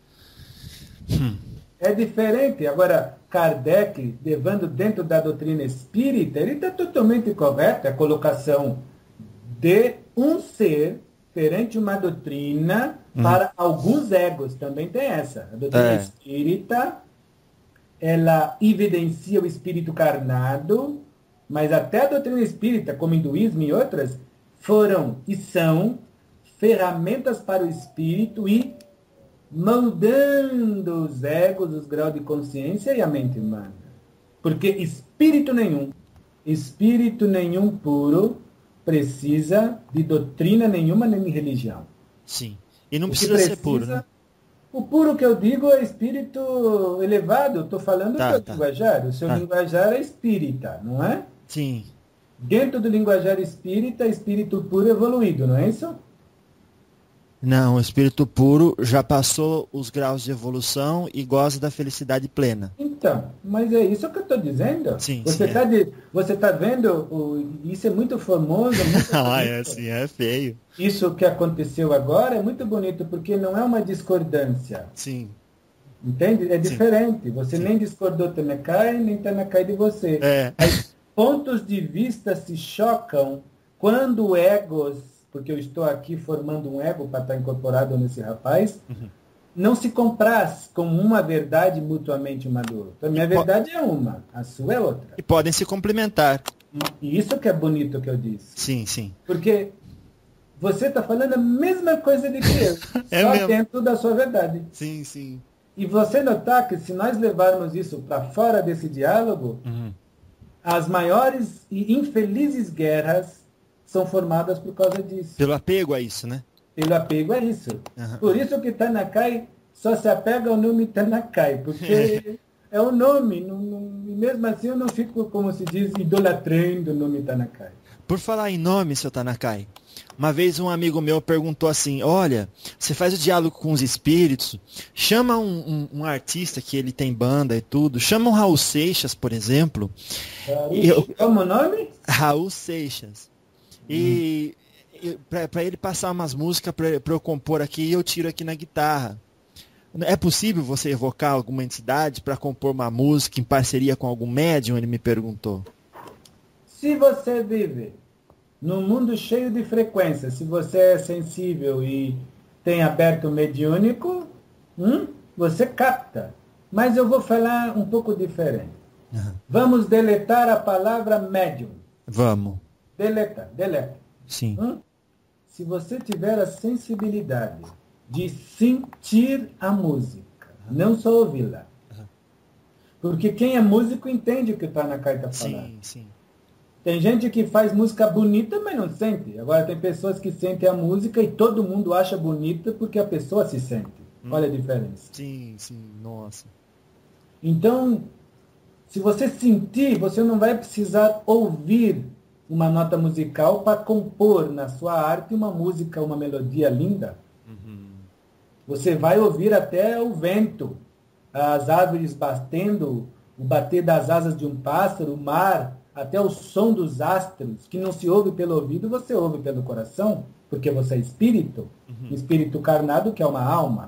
É diferente. Agora, Kardec, levando dentro da doutrina espírita, ele está totalmente correto. A colocação de um ser perante uma doutrina para alguns egos. Também tem essa. A doutrina espírita, ela evidencia o espírito carnado, mas até a doutrina espírita, como hinduísmo e outras, foram e são ferramentas para o espírito e moldando os egos, os graus de consciência e a mente humana. Porque espírito nenhum puro precisa de doutrina nenhuma nem de religião. Sim. E não precisa ser puro, né? O puro que eu digo é espírito elevado. Estou falando do linguajar. O seu linguajar é espírita, não é? Sim. Dentro do linguajar espírita, espírito puro evoluído, não é isso? Não, o espírito puro já passou os graus de evolução e goza da felicidade plena. Então, mas é isso que eu estou dizendo. Sim, você tá vendo, isso é muito formoso. Muito é feio. Isso que aconteceu agora é muito bonito, porque não é uma discordância. Sim. Entende? É diferente. Você nem discordou Tanakai, nem Tanakai de você. Mas pontos de vista se chocam quando egos, porque eu estou aqui formando um ego para estar incorporado nesse rapaz, não se compraz com uma verdade mutuamente uma do outro. A minha verdade é uma, a sua é outra. E podem se complementar. E isso que é bonito que eu disse. Sim, sim. Porque você está falando a mesma coisa de que eu, só mesmo. Dentro da sua verdade. Sim, sim. E você notar que se nós levarmos isso para fora desse diálogo, as maiores e infelizes guerras são formadas por causa disso. Pelo apego a isso, né? Pelo apego a isso. Por isso que Tanakai só se apega ao nome Tanakai, porque é o nome. E mesmo assim eu não fico, como se diz, idolatrando o nome Tanakai. Por falar em nome, seu Tanakai, uma vez um amigo meu perguntou assim, olha, você faz o diálogo com os espíritos, chama um artista que ele tem banda e tudo, chama um Raul Seixas, por exemplo. Como o nome? Raul Seixas. E para ele passar umas músicas para eu compor aqui, e eu tiro aqui na guitarra. É possível você evocar alguma entidade para compor uma música em parceria com algum médium? Ele me perguntou. Se você vive num mundo cheio de frequências, se você é sensível e tem aberto mediúnico, você capta. Mas eu vou falar um pouco diferente. Vamos deletar a palavra médium. Vamos. deleta. Sim. Se você tiver a sensibilidade de sentir a música, não só ouvi-la. Porque quem é músico entende o que o Tanakai está falando. Sim. Tem gente que faz música bonita, mas não sente. Agora tem pessoas que sentem a música e todo mundo acha bonita porque a pessoa se sente. Olha a diferença. Sim, nossa. Então, se você sentir, você não vai precisar ouvir uma nota musical para compor na sua arte uma música, uma melodia linda. Você vai ouvir até o vento, as árvores batendo, o bater das asas de um pássaro, o mar, até o som dos astros, que não se ouve pelo ouvido, você ouve pelo coração, porque você é espírito, um espírito carnado que é uma alma.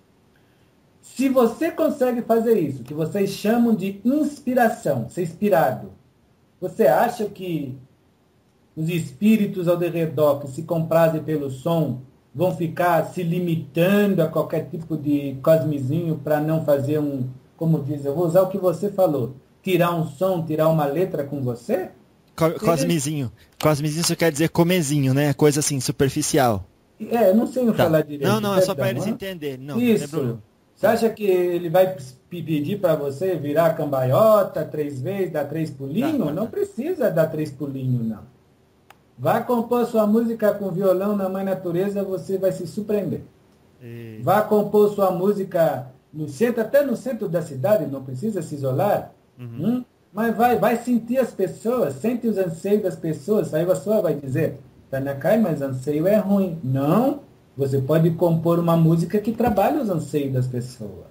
Se você consegue fazer isso, que vocês chamam de inspiração, ser inspirado, você acha que os espíritos ao redor que se comprazem pelo som vão ficar se limitando a qualquer tipo de cosmezinho para não fazer como diz, eu vou usar o que você falou, tirar um som, tirar uma letra com você? Cosmezinho. Cosmezinho isso quer dizer comezinho, né? Coisa assim, superficial. Eu não sei falar direito. Não, é só para eles entenderem. Não, isso. Não. Você acha que ele vai pedir para você virar cambaiota 3 vezes, dar 3 pulinhos? Não precisa dar 3 pulinhos, não. Vá compor sua música com violão na Mãe Natureza, você vai se surpreender. Vá compor sua música no centro, até no centro da cidade, não precisa se isolar. Mas vai sentir as pessoas, sente os anseios das pessoas. Aí a pessoa vai dizer, Tanakai, mas anseio é ruim. Não, você pode compor uma música que trabalhe os anseios das pessoas.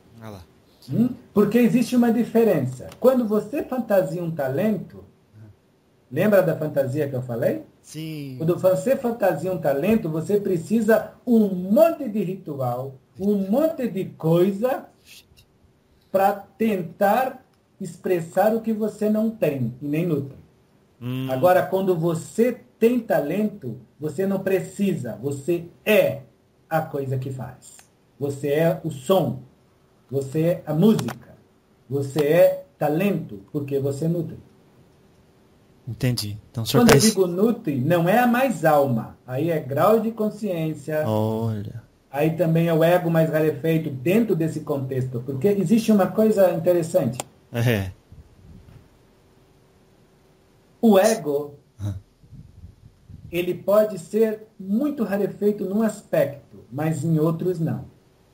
Porque existe uma diferença. Quando você fantasia um talento, lembra da fantasia que eu falei? Sim. Quando você fantasia um talento, você precisa um monte de ritual, um monte de coisa para tentar expressar o que você não tem e nem nutre. Agora, quando você tem talento, você não precisa, você é a coisa que faz. Você é o som, você é a música, você é talento, porque você nutre. Entendi. Então, quando eu digo nutre, não é a mais alma. Aí é grau de consciência. Olha. Aí também é o ego mais rarefeito dentro desse contexto. Porque existe uma coisa interessante. O ego, ele pode ser muito rarefeito num aspecto, mas em outros não.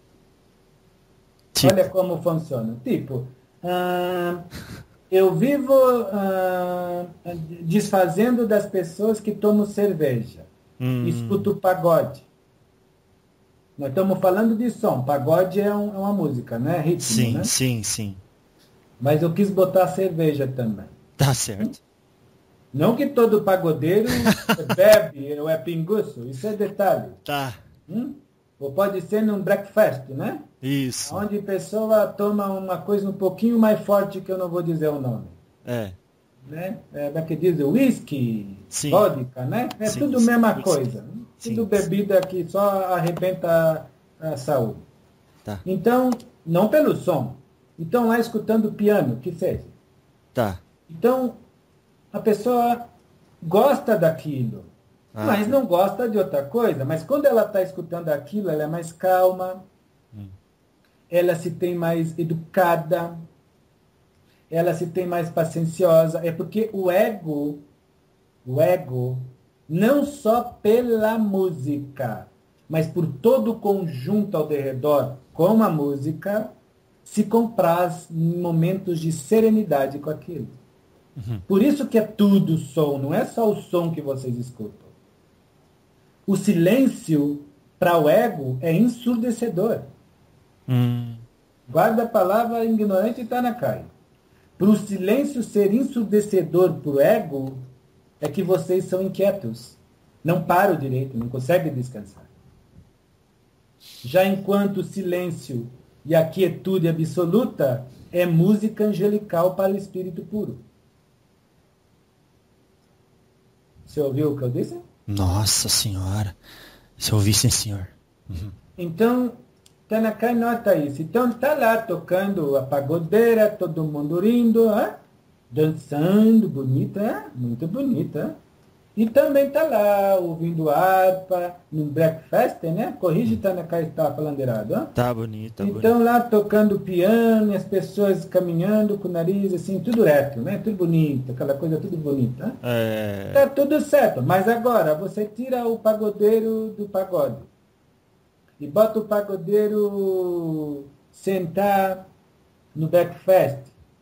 Olha como funciona. Eu vivo desfazendo das pessoas que tomam cerveja. Escuto pagode. Nós estamos falando de som. Pagode é uma música, né? Ritmo, sim, né? Sim. Mas eu quis botar cerveja também. Tá certo. Não que todo pagodeiro bebe ou é pinguço. Isso é detalhe. Tá. Ou pode ser num breakfast, né? Isso. Onde a pessoa toma uma coisa um pouquinho mais forte que eu não vou dizer o nome. Né? Que diz whisky, vodka, né? É tudo a mesma coisa. Tudo bebida que só arrebenta a saúde. Tá. Então, não pelo som. Então, lá escutando piano, que seja. Tá. Então, a pessoa gosta daquilo. Mas não gosta de outra coisa. Mas quando ela está escutando aquilo, ela é mais calma, ela se tem mais educada, ela se tem mais pacienciosa. É porque o ego, não só pela música, mas por todo o conjunto ao redor com a música, se compraz em momentos de serenidade com aquilo. Por isso que é tudo som, não é só o som que vocês escutam. O silêncio, para o ego, é ensurdecedor. Guarda a palavra ignorante e Tanakai. Para o silêncio ser ensurdecedor para o ego, é que vocês são inquietos. Não param direito, não conseguem descansar. Já enquanto o silêncio e a quietude absoluta é música angelical para o espírito puro. Você ouviu o que eu disse? Nossa Senhora. Se eu ouvi, sim, senhor. Então, Tanakai nota isso. Então, está lá tocando a pagodeira, todo mundo rindo, dançando, bonita, muito bonita. E também tá lá, ouvindo harpa, no breakfast, né? Corrige, Tanakai, está falando errado, hein? Tá bonito, tá bonito. Então lá tocando piano, e as pessoas caminhando com o nariz assim, tudo reto, né? Tudo bonito, aquela coisa tudo bonita. É... Tá tudo certo, mas agora você tira o pagodeiro do pagode e bota o pagodeiro sentar no breakfast.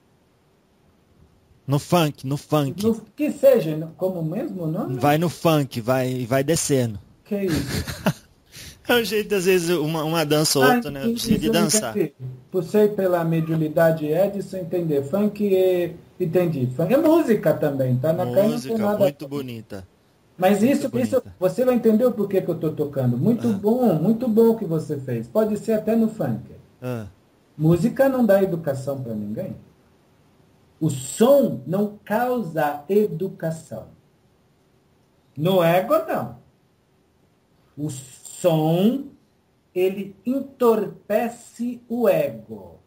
No funk, no funk. No, que seja, como mesmo nome? Vai no funk, vai descendo. Que isso? É um jeito, às vezes, uma dança ou outra, né? Precisa de dançar. Puxei pela mediunidade Edson entender. Funk é... Entendi. Funk é música também, tá? Na Música nada... muito bonita. Mas muito isso, bonita. você vai entender o porquê que eu estou tocando. Muito bom o que você fez. Pode ser até no funk. Música não dá educação para ninguém. O som não causa educação. No ego, não. O som, ele entorpece o ego.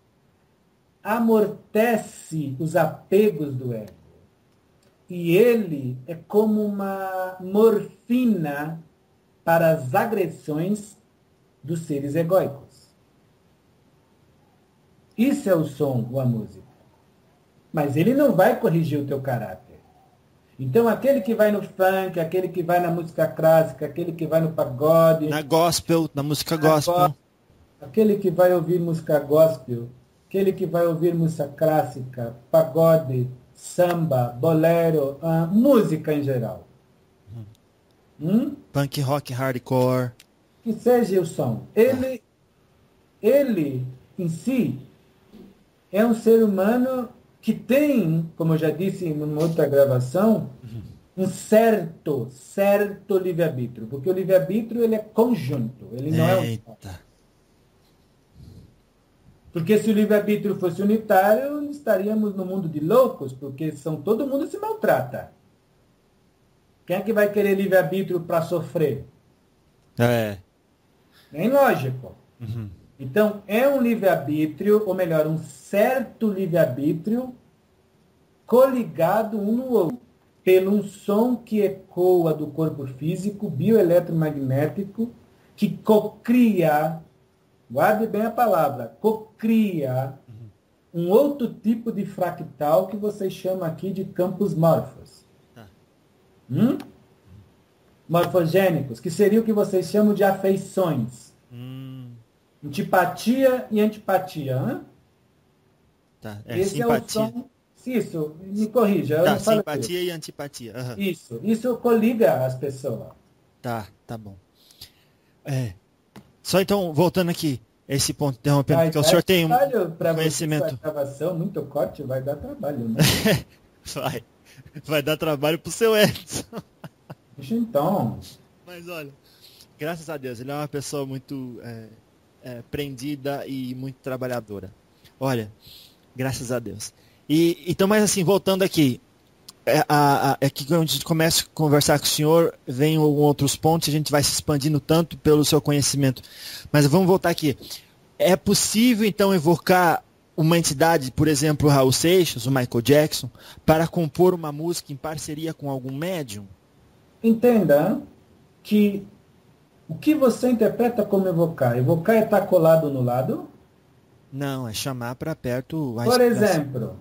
Amortece os apegos do ego. E ele é como uma morfina para as agressões dos seres egóicos. Isso é o som ou a música. Mas ele não vai corrigir o teu caráter. Então, aquele que vai no funk, aquele que vai na música clássica, aquele que vai no pagode... Na gospel, na música gospel. Aquele que vai ouvir música gospel, aquele que vai ouvir música clássica, pagode, samba, bolero, música em geral. Punk, rock, hardcore. Que seja o som. Ele em si, é um ser humano que tem, como eu já disse em uma outra gravação, um certo livre-arbítrio. Porque o livre-arbítrio ele é conjunto, ele não é unitário. Porque se o livre-arbítrio fosse unitário, estaríamos no mundo de loucos, porque todo mundo se maltrata. Quem é que vai querer livre-arbítrio para sofrer? Nem lógico. Então, é um livre-arbítrio, ou melhor, um certo livre-arbítrio coligado um no outro, pelo um som que ecoa do corpo físico, bioeletromagnético, que cocria, guarde bem a palavra, cocria um outro tipo de fractal que vocês chamam aqui de campos morfos. Morfogênicos, que seria o que vocês chamam de afeições. Antipatia e antipatia. Esse simpatia. É o som. Isso, me corrija. Simpatia e antipatia. Isso coliga as pessoas. Tá bom. Só então, voltando aqui, esse ponto, interrompendo, porque o senhor tem um conhecimento. Gravação, muito corte, vai dar trabalho, né? Vai dar trabalho pro seu Edson. Deixa então. Mas olha, graças a Deus, ele é uma pessoa muito prendida e muito trabalhadora. Olha, graças a Deus. Então, mas assim, voltando aqui, aqui quando a gente começa a conversar com o senhor, vem outros pontos, a gente vai se expandindo tanto pelo seu conhecimento. Mas vamos voltar aqui. É possível, então, evocar uma entidade, por exemplo, o Raul Seixas, o Michael Jackson, para compor uma música em parceria com algum médium? Entenda que o que você interpreta como evocar? Evocar é estar colado no lado? Não, é chamar para perto a Por exemplo,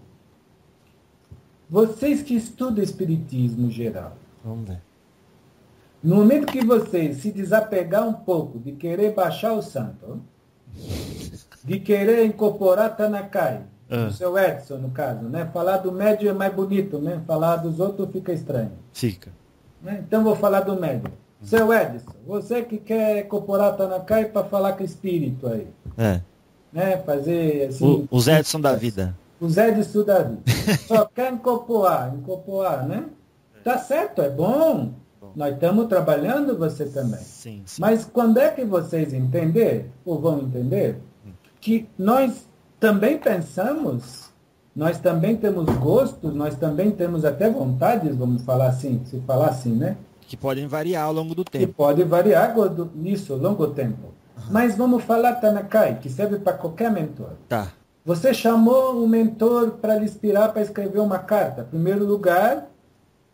vocês que estudam espiritismo geral. Vamos ver. No momento que você se desapegar um pouco de querer baixar o santo, de querer incorporar Tanakai, o seu Edson, no caso, né? Falar do médium é mais bonito, né? Falar dos outros fica estranho. Fica. Né? Então vou falar do médium. Seu Edson, você que quer incorporar Tanakai para falar com o espírito aí. Né? Fazer assim. Os Edson da vida. Os Edson da vida. Só quer incorporar, né? Tá certo, é bom. Nós estamos trabalhando, você também. Sim. Mas quando é que vocês entender, ou vão entender, que nós também pensamos, nós também temos gostos, nós também temos até vontades, vamos falar assim, se falar assim, né? Que podem variar ao longo do tempo. Que pode variar nisso, ao longo do tempo. Mas vamos falar Tanakai, que serve para qualquer mentor. Tá. Você chamou um mentor para lhe inspirar para escrever uma carta. Em primeiro lugar,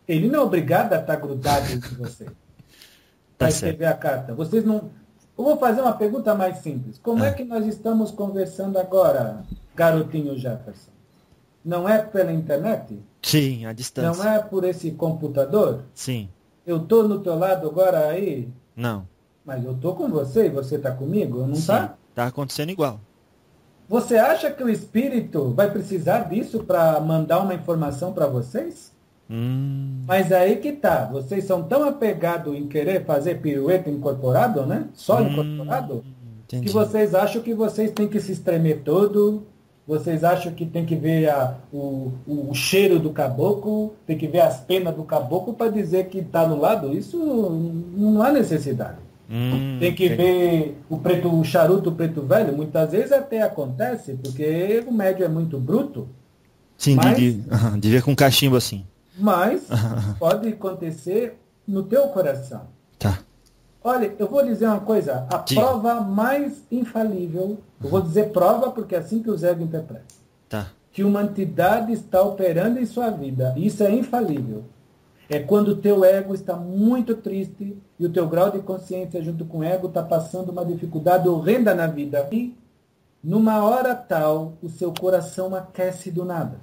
Ele não é obrigado a estar grudado em você para escrever a carta. Vocês não... Eu vou fazer uma pergunta mais simples. Como é que nós estamos conversando agora, garotinho Jefferson? Não é pela internet? Sim, à distância. Não é por esse computador? Sim. Eu estou no teu lado agora aí? Não. Mas eu estou com você e você está comigo, não está? Está acontecendo igual. Você acha que o espírito vai precisar disso para mandar uma informação para vocês? Mas aí que tá. Vocês são tão apegados em querer fazer pirueta incorporado, né? Só incorporado, entendi. que vocês acham que vocês têm que se espremer todo. Vocês acham que tem que ver o cheiro do caboclo, tem que ver as penas do caboclo para dizer que está no lado? Isso não há necessidade. Tem que ver o charuto preto velho, muitas vezes até acontece, porque o médio é muito bruto. Sim, mas, de ver com cachimbo assim. Mas pode acontecer no teu coração. Tá. Olha, eu vou dizer uma coisa, a prova mais infalível, eu vou dizer prova porque é assim que os egos interpretam, tá, que uma entidade está operando em sua vida, isso é infalível. É quando o teu ego está muito triste e o teu grau de consciência junto com o ego está passando uma dificuldade horrenda na vida. E, numa hora tal, o seu coração aquece do nada.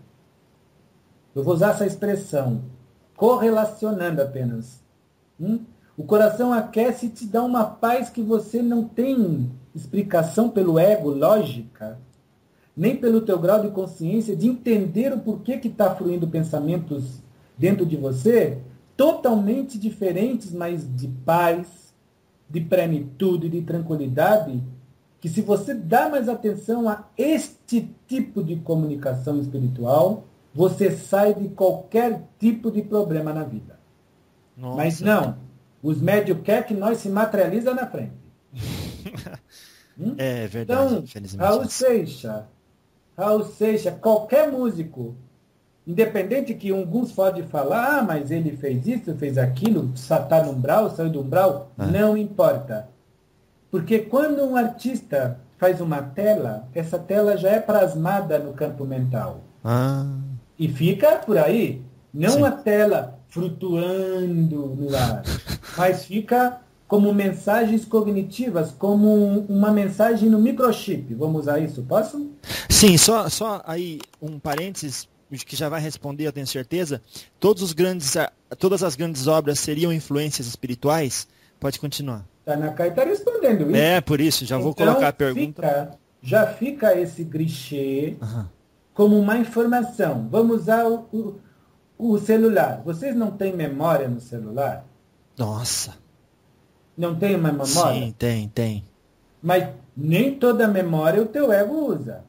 Eu vou usar essa expressão, correlacionando apenas. O coração aquece e te dá uma paz que você não tem explicação pelo ego, lógica, nem pelo teu grau de consciência, de entender o porquê que está fluindo pensamentos dentro de você, totalmente diferentes, mas de paz, de plenitude, de tranquilidade, que se você dá mais atenção a este tipo de comunicação espiritual, você sai de qualquer tipo de problema na vida. Nossa. Mas não, os médios querem que nós se materializa na frente. É verdade, então, Raul Seixas, qualquer músico, independente que alguns podem falar, mas ele fez isso, fez aquilo, está no umbral, saiu do umbral, não importa. Porque quando um artista faz uma tela, essa tela já é plasmada no campo mental. E fica por aí. Não a tela flutuando no ar, mas fica como mensagens cognitivas, como uma mensagem no microchip. Vamos usar isso, posso? Sim, só aí um parênteses, que já vai responder, eu tenho certeza. Todas as grandes obras seriam influências espirituais? Pode continuar. Tanaka está respondendo isso. É, por isso, já vou colocar a pergunta. Já fica esse clichê como uma informação. Vamos usar o celular. Vocês não têm memória no celular? Nossa. Não tem uma memória? Sim, tem. Mas nem toda memória o teu ego usa.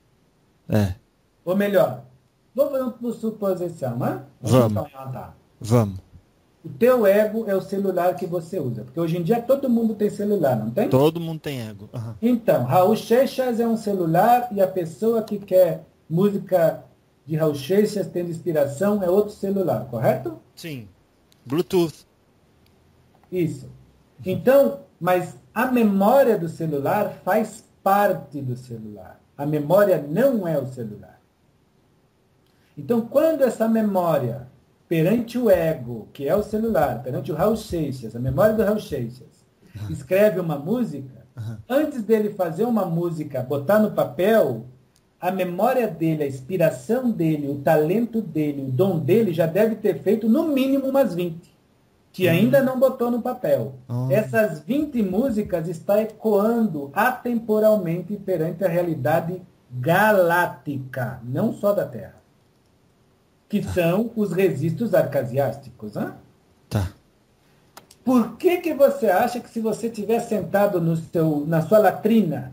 Ou melhor, vamos fazer uma suposição, né? Vamos. O teu ego é o celular que você usa. Porque hoje em dia todo mundo tem celular, não tem? Todo mundo tem ego. Então, Raul Seixas é um celular e a pessoa que quer música de Raul Seixas tendo inspiração é outro celular, correto? Sim. Bluetooth. Isso. Então, mas a memória do celular faz parte do celular. A memória não é o celular. Então, quando essa memória, perante o ego, que é o celular, perante o Raul Seixas, a memória do Raul Seixas, escreve uma música, antes dele fazer uma música, botar no papel, a memória dele, a inspiração dele, o talento dele, o dom dele, já deve ter feito no mínimo umas 20, que ainda não botou no papel. Essas 20 músicas estão ecoando atemporalmente perante a realidade galáctica, não só da Terra, que são os registros arcasiásticos. Tá. Por que você acha que se você estiver sentado na sua latrina,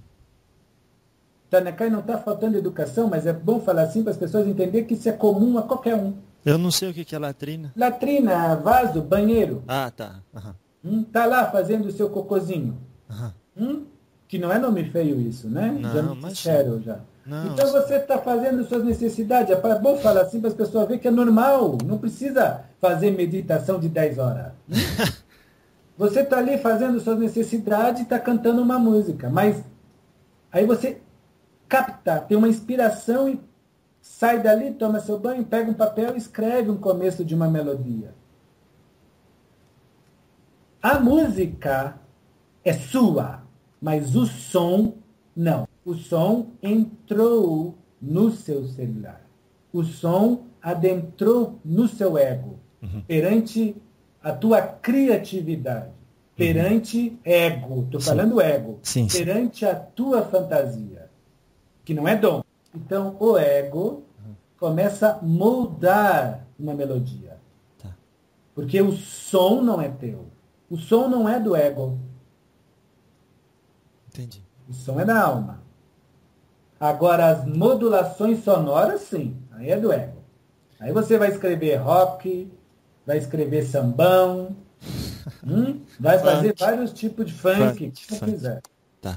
Tanaka não está faltando educação, mas é bom falar assim para as pessoas entenderem que isso é comum a qualquer um. Eu não sei o que é latrina. Latrina, vaso, banheiro. Tá. Tá lá fazendo o seu cocôzinho. Que não é nome feio isso, né? Não, já me disseram já. Não, então você está fazendo suas necessidades. É bom falar assim para as pessoas verem que é normal. Não precisa fazer meditação de 10 horas. Você está ali fazendo suas necessidades e está cantando uma música. Mas aí você capta, tem uma inspiração e sai dali, toma seu banho, pega um papel e escreve um começo de uma melodia. A música é sua, mas o som não. O som entrou no seu celular. O som adentrou no seu ego, perante a tua criatividade, perante ego, estou falando ego, sim, perante a tua fantasia, que não é dom. Então, o ego começa a moldar uma melodia. Tá. Porque o som não é teu. O som não é do ego. Entendi. O som é da alma. Agora, as modulações sonoras, sim. Aí é do ego. Aí você vai escrever rock, vai escrever sambão, vai fazer vários tipos de funk, que você quiser. Tá.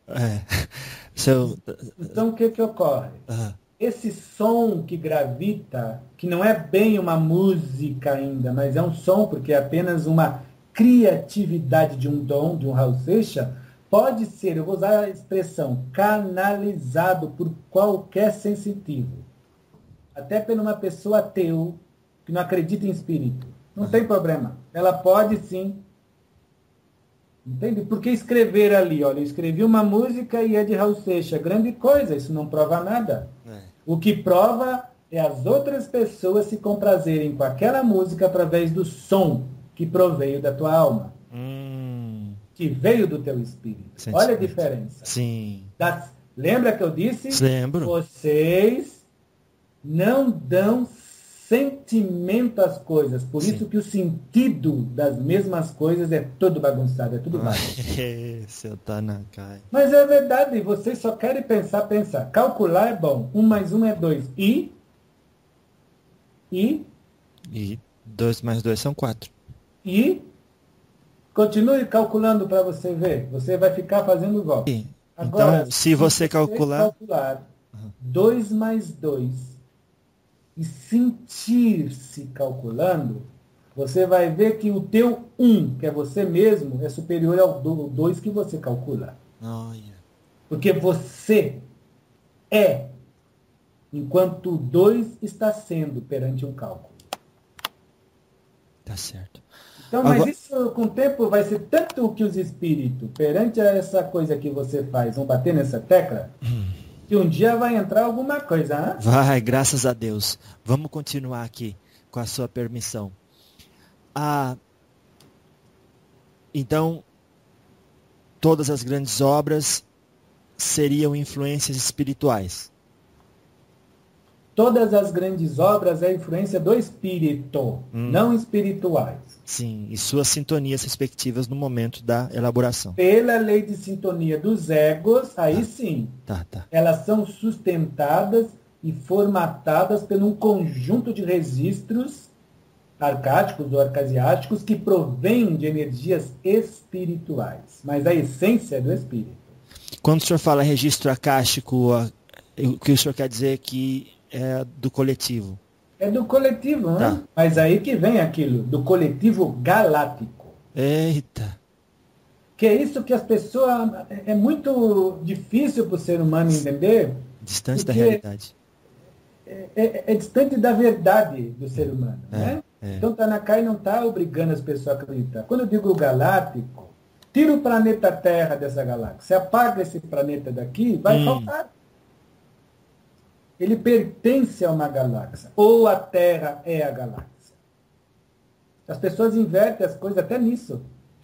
Então, o que ocorre? Esse som que gravita, que não é bem uma música ainda, mas é um som, porque é apenas uma criatividade de um dom, de um Raul Seixas, pode ser, eu vou usar a expressão, canalizado por qualquer sensitivo. Até por uma pessoa ateu, que não acredita em espírito. Não tem problema. Ela pode sim. Entende? Porque escrever ali, olha, eu escrevi uma música e é de Raul Seixas. Grande coisa, isso não prova nada. O que prova é as outras pessoas se comprazerem com aquela música através do som que proveio da tua alma. Que veio do teu espírito. Olha a diferença. Sim. Lembra que eu disse? Lembro. Vocês não dão sentimento às coisas. Por isso que o sentido das mesmas coisas é todo bagunçado, é tudo válido. Seu Tanakai. Mas é verdade, vocês só querem pensar. Calcular é bom. 1 mais 1 é 2. E 2 mais 2 são 4. E continue calculando para você ver. Você vai ficar fazendo igual. Agora, então, se você calcular 2 mais 2 e sentir-se calculando, você vai ver que o teu 1, que é você mesmo, é superior ao 2 que você calcula. Porque você é, enquanto o 2 está sendo perante um cálculo. Tá certo. Então, mas isso com o tempo vai ser tanto que os espíritos, perante essa coisa que você faz, vão bater nessa tecla, que um dia vai entrar alguma coisa, hein? Vai, graças a Deus. Vamos continuar aqui, com a sua permissão. Então, todas as grandes obras seriam influências espirituais. Todas as grandes obras é influência do espírito, não espirituais. Sim, e suas sintonias respectivas no momento da elaboração. Pela lei de sintonia dos egos, aí sim. Tá. Elas são sustentadas e formatadas por um conjunto de registros arcáticos ou arcasiáticos que provêm de energias espirituais. Mas a essência é do espírito. Quando o senhor fala registro acástico, o que o senhor quer dizer que é do coletivo? É do coletivo, né? Mas aí que vem aquilo, do coletivo galáctico. Eita! Que é isso que as pessoas... É muito difícil para o ser humano entender. Distante da realidade. É distante da verdade do ser humano, né? Então, Tanakai não está obrigando as pessoas a acreditar. Quando eu digo galáctico, tira o planeta Terra dessa galáxia, apaga esse planeta daqui, vai faltar. Ele pertence a uma galáxia. Ou a Terra é a galáxia. As pessoas invertem as coisas até nisso.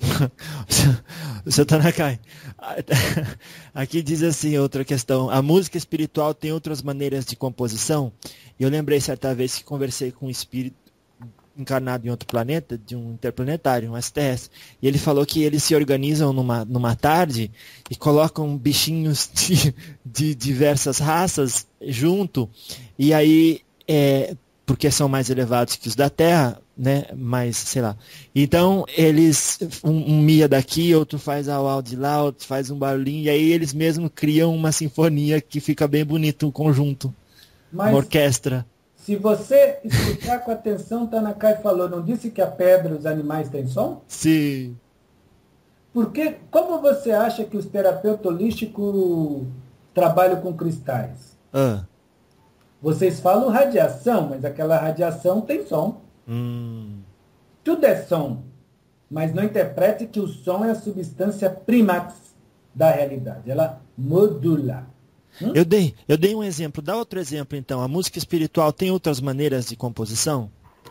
Seu Tanakai, aqui diz assim, outra questão. A música espiritual tem outras maneiras de composição? Eu lembrei certa vez que conversei com um espírito encarnado em outro planeta, de um interplanetário, um STS, e ele falou que eles se organizam numa tarde e colocam bichinhos de diversas raças junto, e aí, porque são mais elevados que os da Terra, né, mas, sei lá, então eles, um mia daqui, outro faz au de lá, outro faz um barulhinho, e aí eles mesmos criam uma sinfonia que fica bem bonito, um conjunto, uma orquestra. Se você escutar com atenção, Tanakai falou, não disse que a pedra, os animais têm som? Sim. Porque, como você acha que os terapeutas holísticos trabalham com cristais? Vocês falam radiação, mas aquela radiação tem som. Tudo é som. Mas não interprete que o som é a substância primax da realidade. Ela modula. Eu dei um exemplo. Dá outro exemplo, então. A música espiritual tem outras maneiras de composição?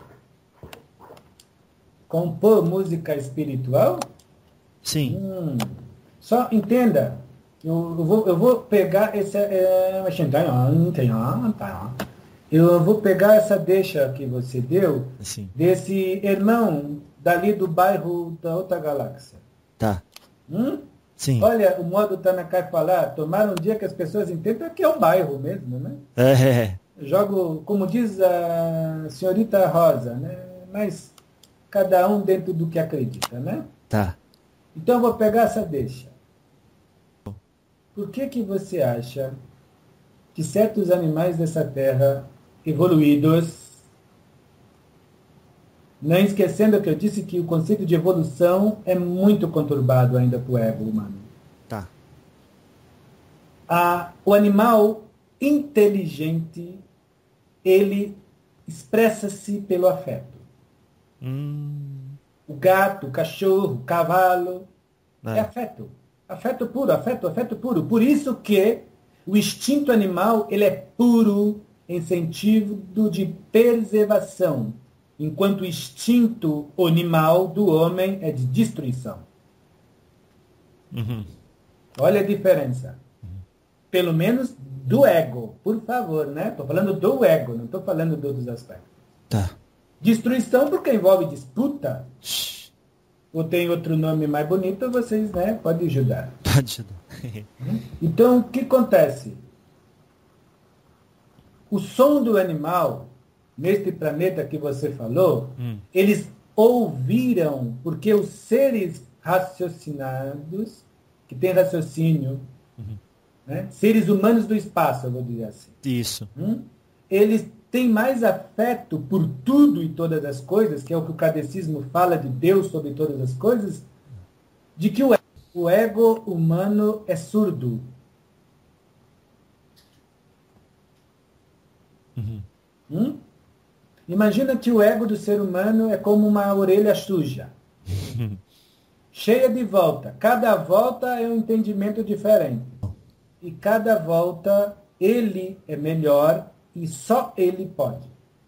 Compor música espiritual? Sim. Só entenda. Eu vou pegar esse. Eu vou pegar essa deixa que você deu, Sim. desse irmão dali do bairro da outra galáxia. Tá. Sim. Olha, o modo Tanakai falar, tomar um dia que as pessoas entendam que é o bairro mesmo, né? Jogo, como diz a senhorita Rosa, né? Mas cada um dentro do que acredita, né? Tá. Então eu vou pegar essa deixa. Por que você acha que certos animais dessa terra evoluídos, não esquecendo que eu disse que o conceito de evolução é muito conturbado ainda para o ego humano. Tá. O animal inteligente, ele expressa-se pelo afeto. O gato, o cachorro, o cavalo, é afeto. Afeto puro, afeto puro. Por isso que o instinto animal, ele é puro em sentido de preservação, enquanto o instinto animal do homem é de destruição. Olha a diferença. Pelo menos do ego, por favor, né? Estou falando do ego, não estou falando de outros aspectos. Tá. Destruição porque envolve disputa. Ou tem outro nome mais bonito, vocês, né, podem ajudar. Pode ajudar. Então, o que acontece? O som do animal, neste planeta que você falou, eles ouviram, porque os seres raciocinados, que têm raciocínio, né, seres humanos do espaço, eu vou dizer assim. Isso. Eles têm mais afeto por tudo e todas as coisas, que é o que o catecismo fala de Deus sobre todas as coisas, de que o ego humano é surdo. Imagina que o ego do ser humano é como uma orelha suja, cheia de volta. Cada volta é um entendimento diferente. E cada volta ele é melhor e só ele pode.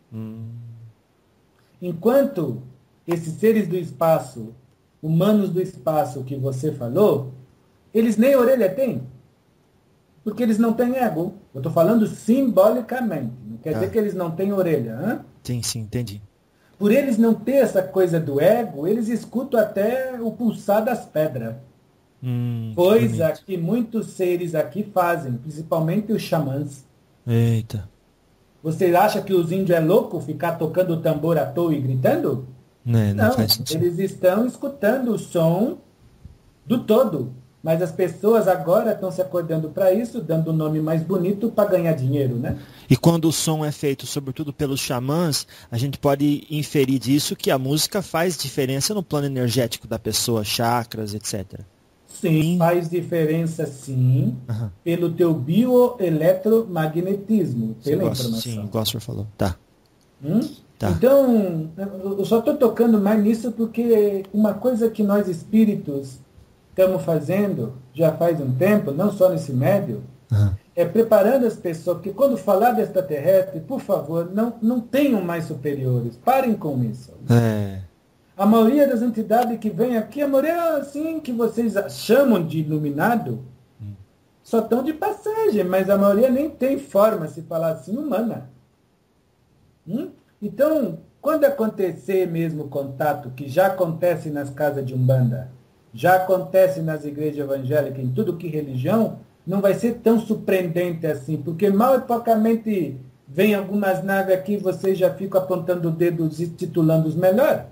Enquanto esses seres do espaço, humanos do espaço que você falou, eles nem orelha têm. Porque eles não têm ego. Eu estou falando simbolicamente. Não quer dizer que eles não têm orelha. Sim, entendi. Por eles não ter essa coisa do ego, eles escutam até o pulsar das pedras. Coisa que muitos seres aqui fazem, principalmente os xamãs. Eita. Você acha que os índios é louco ficar tocando o tambor à toa e gritando? Não faz sentido. Eles estão escutando o som do todo. Mas as pessoas agora estão se acordando para isso, dando um nome mais bonito para ganhar dinheiro, né? E quando o som é feito, sobretudo pelos xamãs, a gente pode inferir disso que a música faz diferença no plano energético da pessoa, chakras, etc. Sim, faz diferença sim, pelo teu bioeletromagnetismo, pela informação. Sim, o Gosser falou. Tá. Então, eu só estou tocando mais nisso porque uma coisa que nós espíritos estamos fazendo já faz um tempo, não só nesse médio, é preparando as pessoas, porque quando falar de extraterrestre, por favor, não tenham mais superiores, parem com isso. A maioria das entidades que vem aqui, a maioria assim que vocês chamam de iluminado, só estão de passagem, mas a maioria nem tem forma, se falar assim, humana. Então, quando acontecer mesmo o contato, que já acontece nas casas de Umbanda, já acontece nas igrejas evangélicas, em tudo que religião, não vai ser tão surpreendente assim, porque mal e poucamente vem algumas naves aqui, vocês já ficam apontando o dedo e titulando os melhores.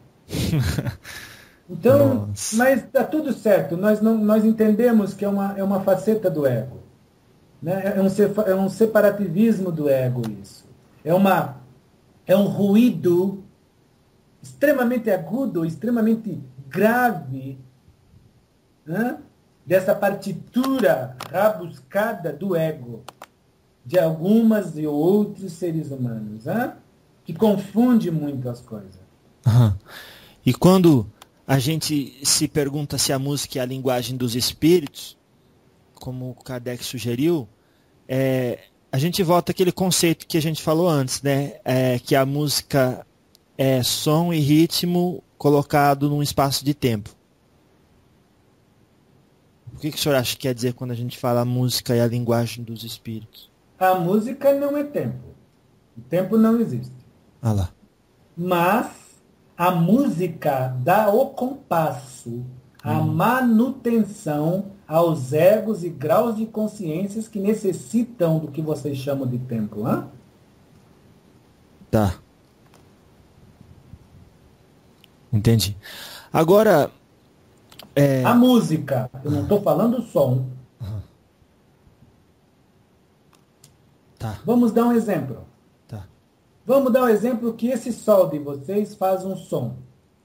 Então, mas está tudo certo, nós entendemos que é uma faceta do ego. Né? É um separativismo do ego isso. É um ruído extremamente agudo, extremamente grave, né? Dessa partitura rabuscada do ego. de algumas e outros seres humanos, hein? Que confunde muito as coisas. Uhum. E quando a gente se pergunta se a música é a linguagem dos espíritos, como o Kardec sugeriu, a gente volta àquele conceito que a gente falou antes, né? Que a música é som e ritmo colocado num espaço de tempo. O que o senhor acha que quer dizer quando a gente fala a música é a linguagem dos espíritos? A música não é tempo. O tempo não existe. Ah lá. Mas a música dá o compasso, a manutenção aos egos e graus de consciências que necessitam do que vocês chamam de tempo. Hein? Tá. Entendi. Agora... A música, eu não estou falando o som. Tá. Vamos dar um exemplo. Tá. Vamos dar um exemplo que esse sol de vocês faz um som.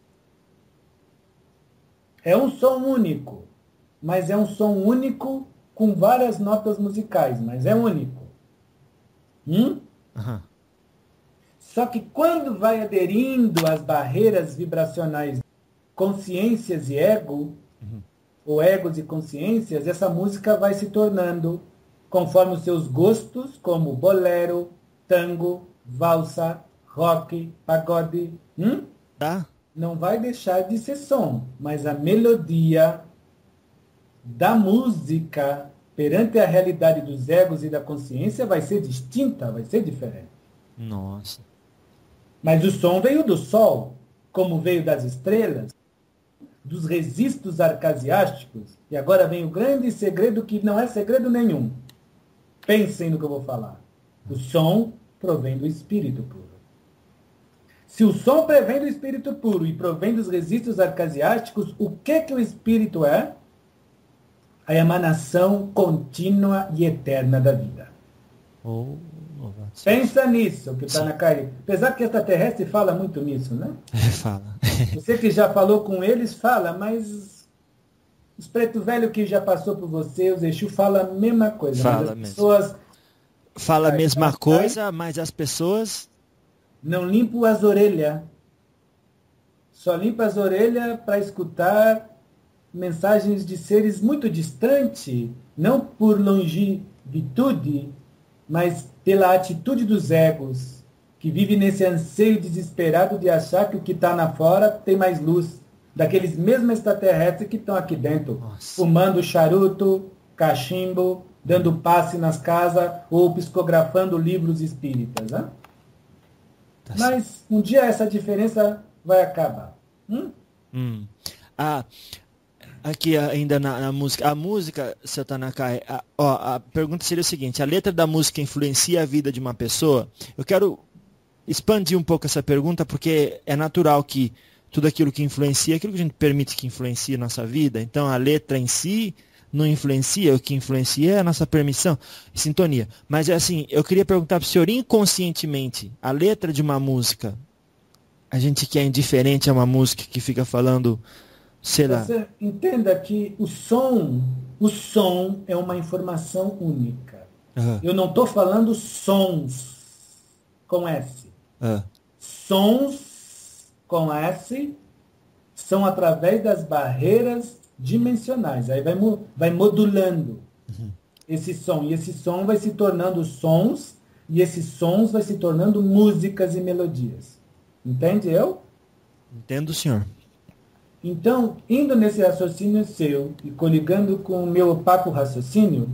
É um som único, mas é um som único com várias notas musicais, mas é único. Uhum. Só que quando vai aderindo às barreiras vibracionais consciências e ego, ou egos e consciências, essa música vai se tornando conforme os seus gostos, como bolero, tango, valsa, rock, pagode. Tá. Não vai deixar de ser som, mas a melodia da música perante a realidade dos egos e da consciência vai ser distinta, vai ser diferente. Nossa. Mas o som veio do sol, como veio das estrelas, dos registros arcasiásticos. E agora vem o grande segredo que não é segredo nenhum. Pensem no que eu vou falar. O som provém do espírito puro. Se o som provém do espírito puro e provém dos registros arcasiásticos, o que o espírito é? A emanação contínua e eterna da vida. Pensa nisso, que está na Kai. Apesar que extraterrestre fala muito nisso, né? Fala. Você que já falou com eles, fala, mas os preto velho que já passou por você, os Exu, fala a mesma coisa. Fala mas as mesmo. pessoas Fala a mesma coisa, mas as pessoas... não limpam as orelhas. Só limpa as orelhas para escutar mensagens de seres muito distantes, não por longevitude, mas pela atitude dos egos, que vive nesse anseio desesperado de achar que o que está na fora tem mais luz, daqueles mesmos extraterrestres que estão aqui dentro, fumando charuto, cachimbo, dando passe nas casas ou psicografando livros espíritas. Né? Mas um dia essa diferença vai acabar. Aqui ainda na música. A música, seu Tanakai, a pergunta seria o seguinte: a letra da música influencia a vida de uma pessoa? Eu quero expandir um pouco essa pergunta, porque é natural que tudo aquilo que influencia, aquilo que a gente permite que influencie a nossa vida. Então a letra em si não influencia, o que influencia é a nossa permissão e sintonia. Mas é assim, eu queria perguntar para o senhor, inconscientemente, a letra de uma música, a gente que é indiferente a uma música que fica falando... sei lá. Você entenda que o som é uma informação única. Eu não estou falando sons com S. Sons com S são através das barreiras dimensionais. Aí vai modulando esse som. E esse som vai se tornando sons, e esses sons vai se tornando músicas e melodias. Entendeu? Entendo, senhor. Então, indo nesse raciocínio seu e coligando com o meu opaco raciocínio,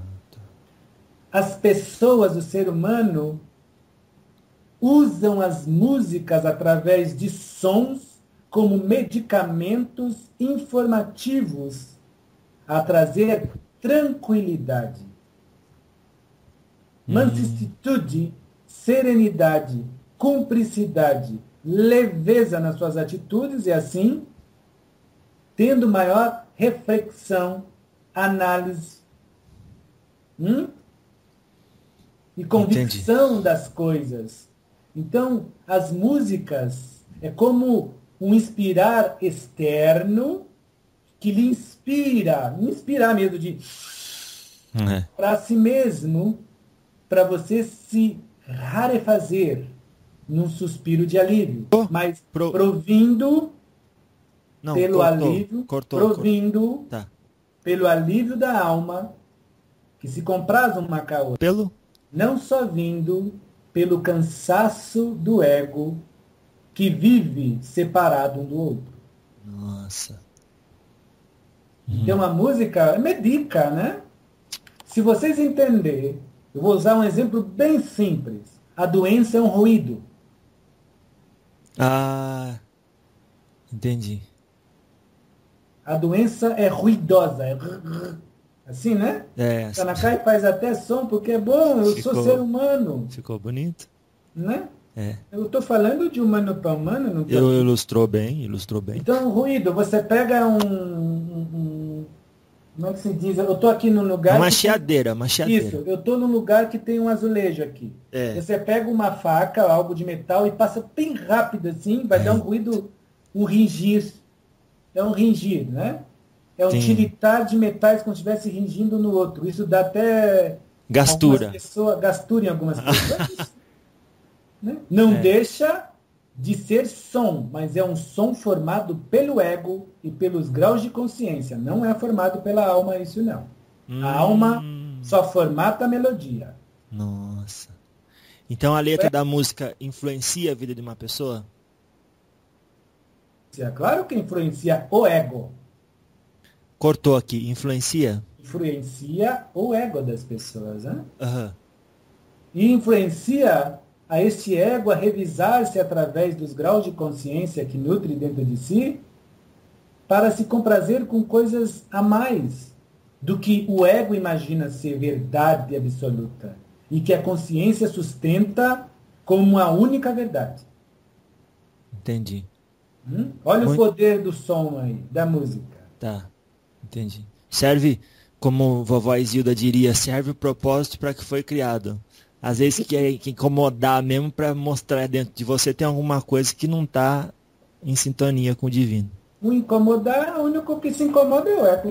as pessoas, o ser humano, usam as músicas através de sons como medicamentos informativos a trazer tranquilidade, mansuetude, serenidade, cumplicidade, leveza nas suas atitudes e assim tendo maior reflexão, análise e convicção das coisas. Então, as músicas é como um inspirar externo que lhe inspirar mesmo de para si mesmo, para você se rarefazer num suspiro de alívio, mas provindo pelo alívio, provindo pelo alívio da alma, que se compraz uma com a outra, não só vindo pelo cansaço do ego, que vive separado um do outro. Nossa. Então a música medica, né? Se vocês entenderem, eu vou usar um exemplo bem simples. A doença é um ruído. Ah, entendi. A doença é ruidosa. É assim, né? Tanakai faz até som porque é bom, eu sou ser humano. Ficou bonito. Né? Eu estou falando de humano para humano. Não ilustrou bem. Então, o ruído, você pega como é que se diz? Eu estou aqui num lugar... Uma chiadeira. Isso, eu estou num lugar que tem um azulejo aqui. Você pega uma faca, algo de metal, e passa bem rápido assim, vai dar um ruído, um ringir. É um ringir, né? É um tiritar de metais como se estivesse ringindo no outro. Isso dá até... gastura em algumas pessoas. Né? Não deixa de ser som, mas é um som formado pelo ego e pelos graus de consciência. Não é formado pela alma, isso não. A alma só formata a melodia. Nossa. Então a letra da música influencia a vida de uma pessoa? É claro que influencia o ego. Cortou aqui. Influencia? Influencia o ego das pessoas. Né? Uhum. E influencia a este ego a revisar-se através dos graus de consciência que nutre dentro de si, para se comprazer com coisas a mais do que o ego imagina ser verdade absoluta e que a consciência sustenta como a única verdade. Entendi. Olha o poder do som aí, da música. Tá, entendi. Serve, como vovó Isilda diria, serve o propósito para que foi criado. Às vezes que incomodar mesmo para mostrar dentro de você tem alguma coisa que não está em sintonia com o divino. O incomodar, o único que se incomoda é o ego.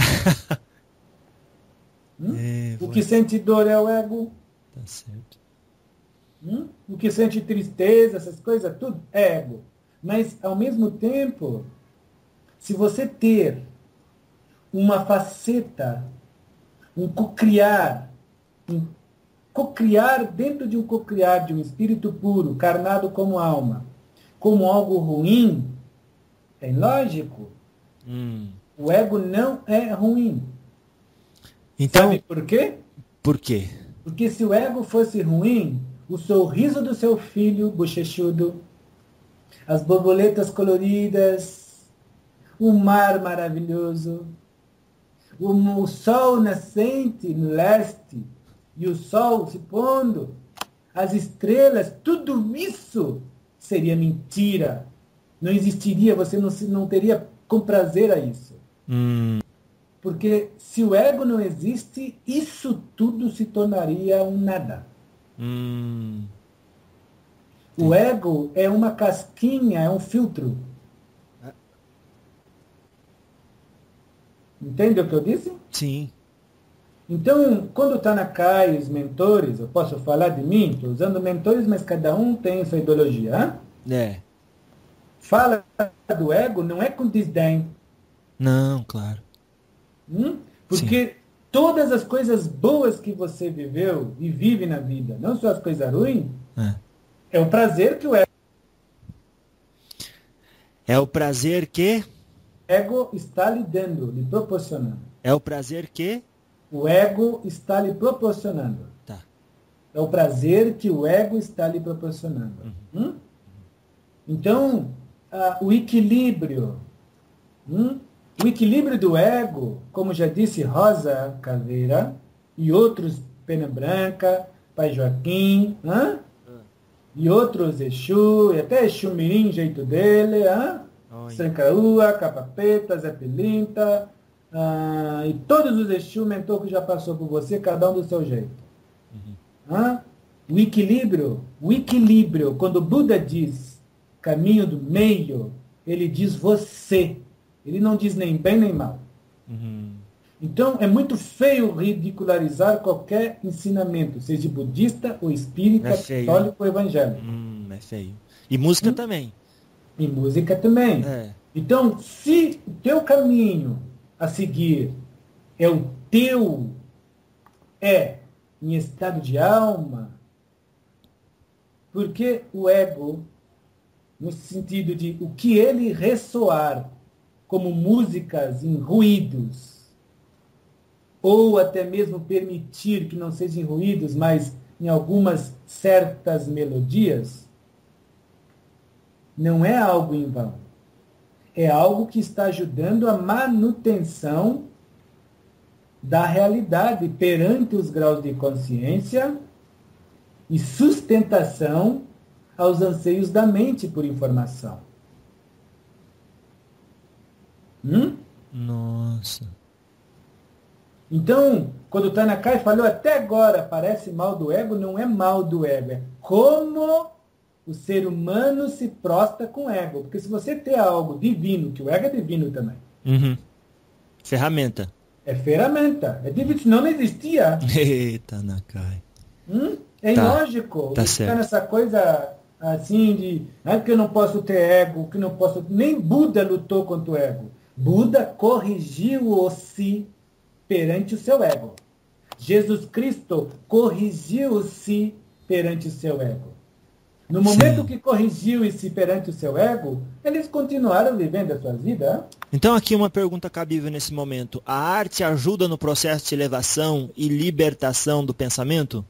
O que sente dor é o ego. Tá certo. O que sente tristeza, essas coisas, tudo é ego. Mas, ao mesmo tempo, se você ter uma faceta, um cocriar dentro de um cocriar de um espírito puro, carnado como alma, como algo ruim, é lógico. O ego não é ruim. Então, sabe por quê? Por quê? Porque se o ego fosse ruim, o sorriso do seu filho bochechudo, as borboletas coloridas, o mar maravilhoso, o sol nascente no leste, e o sol se pondo, as estrelas, tudo isso seria mentira. Não existiria, você não teria com prazer a isso. Porque se o ego não existe, isso tudo se tornaria um nada. O ego é uma casquinha, é um filtro. Entende o que eu disse? Sim. Então, quando está na CAI, os mentores, eu posso falar de mim, estou usando mentores, mas cada um tem sua ideologia. Fala do ego não é com desdém. Não, claro. Porque todas as coisas boas que você viveu e vive na vida, não só as coisas ruins, é o prazer que o ego... É o prazer que... o ego está lhe dando, lhe proporcionando. É o prazer que... o ego está lhe proporcionando. Tá. É o prazer que o ego está lhe proporcionando. Então, o equilíbrio. O equilíbrio do ego, como já disse Rosa Caveira e outros, Pena Branca, Pai Joaquim, e outros Exu, e até Exu Mirim, jeito dele, Sancaúa, Capapeta, Zé Pilinta, e todos os Exu mentor que já passou por você, cada um do seu jeito. O equilíbrio, quando o Buda diz caminho do meio, ele diz você. Ele não diz nem bem nem mal. Então, é muito feio ridicularizar qualquer ensinamento, seja budista ou espírita, católico ou evangélico. É feio. E música também. E música também. Então, se o teu caminho a seguir é o teu, em estado de alma, porque o ego, no sentido de o que ele ressoar como músicas em ruídos, ou até mesmo permitir que não sejam ruídos, mas em algumas certas melodias, não é algo em vão. É algo que está ajudando a manutenção da realidade perante os graus de consciência e sustentação aos anseios da mente por informação. Nossa. Então, quando o Tanakai falou até agora, parece mal do ego, não é mal do ego, é como o ser humano se prostra com o ego. Porque se você tem algo divino, que o ego é divino também. Ferramenta. É ferramenta. É divino, senão não existia. Eita, Tanakai. É ilógico. Tá ficar nessa coisa assim de que eu não posso ter ego, que não posso. Nem Buda lutou contra o ego. Buda corrigiu-se perante o seu ego. Jesus Cristo corrigiu-se perante o seu ego. No momento que corrigiu-se perante o seu ego, eles continuaram vivendo a sua vida. Então aqui uma pergunta cabível nesse momento. A arte ajuda no processo de elevação e libertação do pensamento?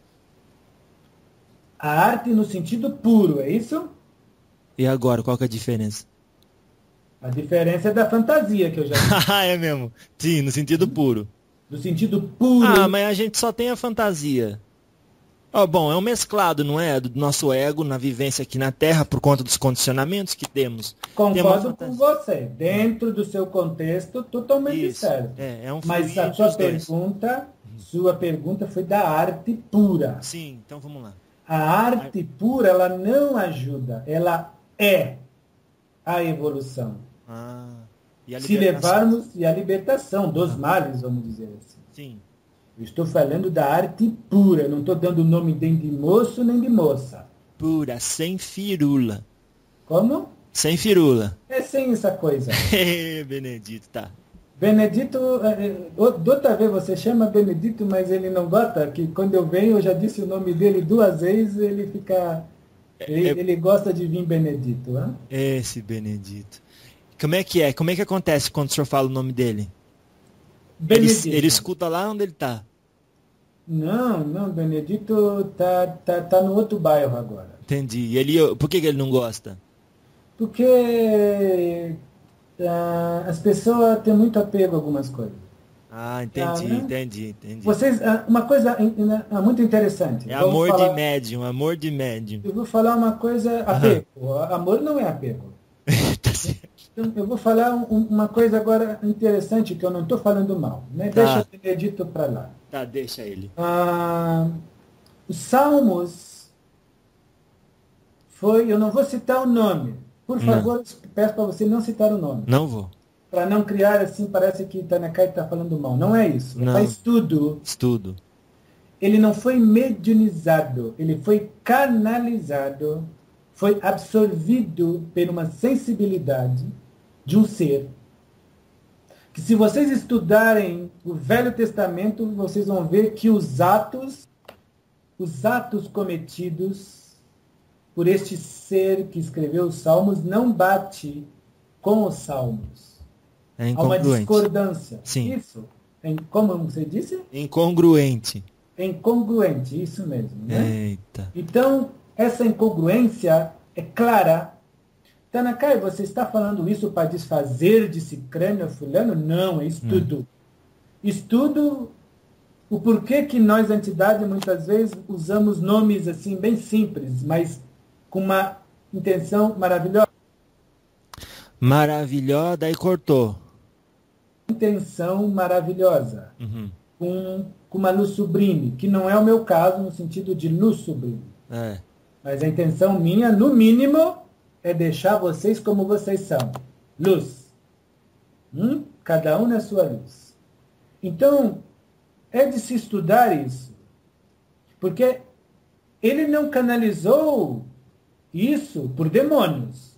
A arte no sentido puro, é isso? E agora, qual que é a diferença? A diferença é da fantasia que eu já disse. É mesmo? Sim, no sentido puro. No sentido puro. Mas a gente só tem a fantasia. Bom, é um mesclado, não é? Do nosso ego na vivência aqui na Terra, por conta dos condicionamentos que temos. Concordo com você. Dentro do seu contexto, totalmente certo. É um Mas a sua pergunta foi da arte pura. Sim, então vamos lá. A arte pura, ela não ajuda. Ela é a evolução. E a se levarmos e a libertação dos males, vamos dizer assim. Sim. Eu estou falando da arte pura, não estou dando nome nem de moço nem de moça. Pura, sem firula. Como? Sem firula. É sem essa coisa. Benedito, tá. Benedito, outra vez você chama Benedito, mas ele não gosta, que quando eu venho, eu já disse o nome dele 2 vezes, ele fica... Ele gosta de vir Benedito. Hein? Esse Benedito. Como é que é? Como é que acontece quando o senhor fala o nome dele? Ele escuta lá onde ele está? Não, Benedito tá no outro bairro agora. Entendi. Por que ele não gosta? Porque as pessoas têm muito apego a algumas coisas. Entendi. Vocês, uma coisa muito interessante. É amor de médium. Eu vou falar uma coisa, apego. Amor não é apego. Tá certo. Então, eu vou falar uma coisa agora interessante, que eu não estou falando mal. Né? Deixa o Benedito para lá. Tá, deixa ele. Os Salmos eu não vou citar o nome. Por favor, peço para você não citar o nome. Não vou. Para não criar assim, parece que Tanakai está falando mal. Não é isso. É estudo. Estudo. Ele não foi mediunizado, ele foi canalizado, foi absorvido por uma sensibilidade de um ser. Que se vocês estudarem o Velho Testamento, vocês vão ver que os atos cometidos por este ser que escreveu os Salmos não bate com os Salmos. É incongruente. Há uma discordância. Sim. Isso. Como você disse? Incongruente. Incongruente, isso mesmo. Né? Eita. Então, essa incongruência é clara. Tanakai, você está falando isso para desfazer de cicrano ou fulano? Não, é estudo. Estudo o porquê que nós, entidade, muitas vezes usamos nomes assim bem simples, mas com uma intenção maravilhosa. Maravilhosa, daí cortou. Intenção maravilhosa. Com uma luz sublime, que não é o meu caso no sentido de luz sublime. Mas a intenção minha, no mínimo, é deixar vocês como vocês são. Luz. Cada um na sua luz. Então, é de se estudar isso. Porque ele não canalizou isso por demônios.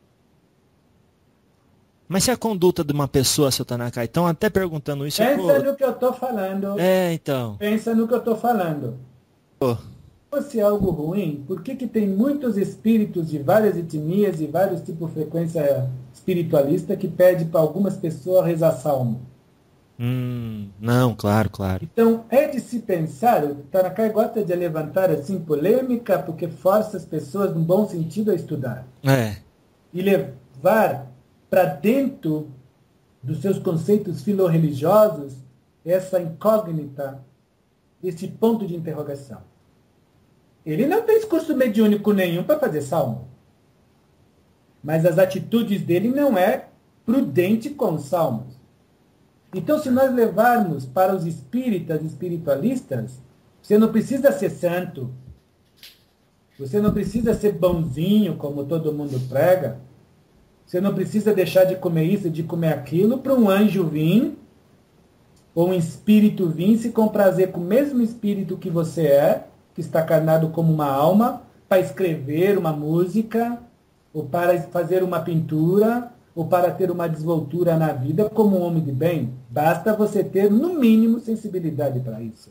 Mas se a conduta de uma pessoa, seu Tanakai, estão até perguntando isso... Pensa no que eu estou falando. Então. Pensa no que eu estou falando. Pô. Se fosse algo ruim, por que tem muitos espíritos de várias etnias e vários tipos de frequência espiritualista que pede para algumas pessoas rezar salmo? Não, claro. Então, é de se pensar, o Tanakai gosta de levantar assim polêmica porque força as pessoas, no bom sentido, a estudar. E levar para dentro dos seus conceitos filorreligiosos essa incógnita, esse ponto de interrogação. Ele não fez curso mediúnico nenhum para fazer salmo. Mas as atitudes dele não é prudente com os salmos. Então, se nós levarmos para os espíritas, espiritualistas, você não precisa ser santo. Você não precisa ser bonzinho, como todo mundo prega. Você não precisa deixar de comer isso, de comer aquilo, para um anjo vir, ou um espírito vir se comprazer com o mesmo espírito que você é, que está carnado como uma alma, para escrever uma música, ou para fazer uma pintura, ou para ter uma desvoltura na vida como um homem de bem. Basta você ter, no mínimo, sensibilidade para isso.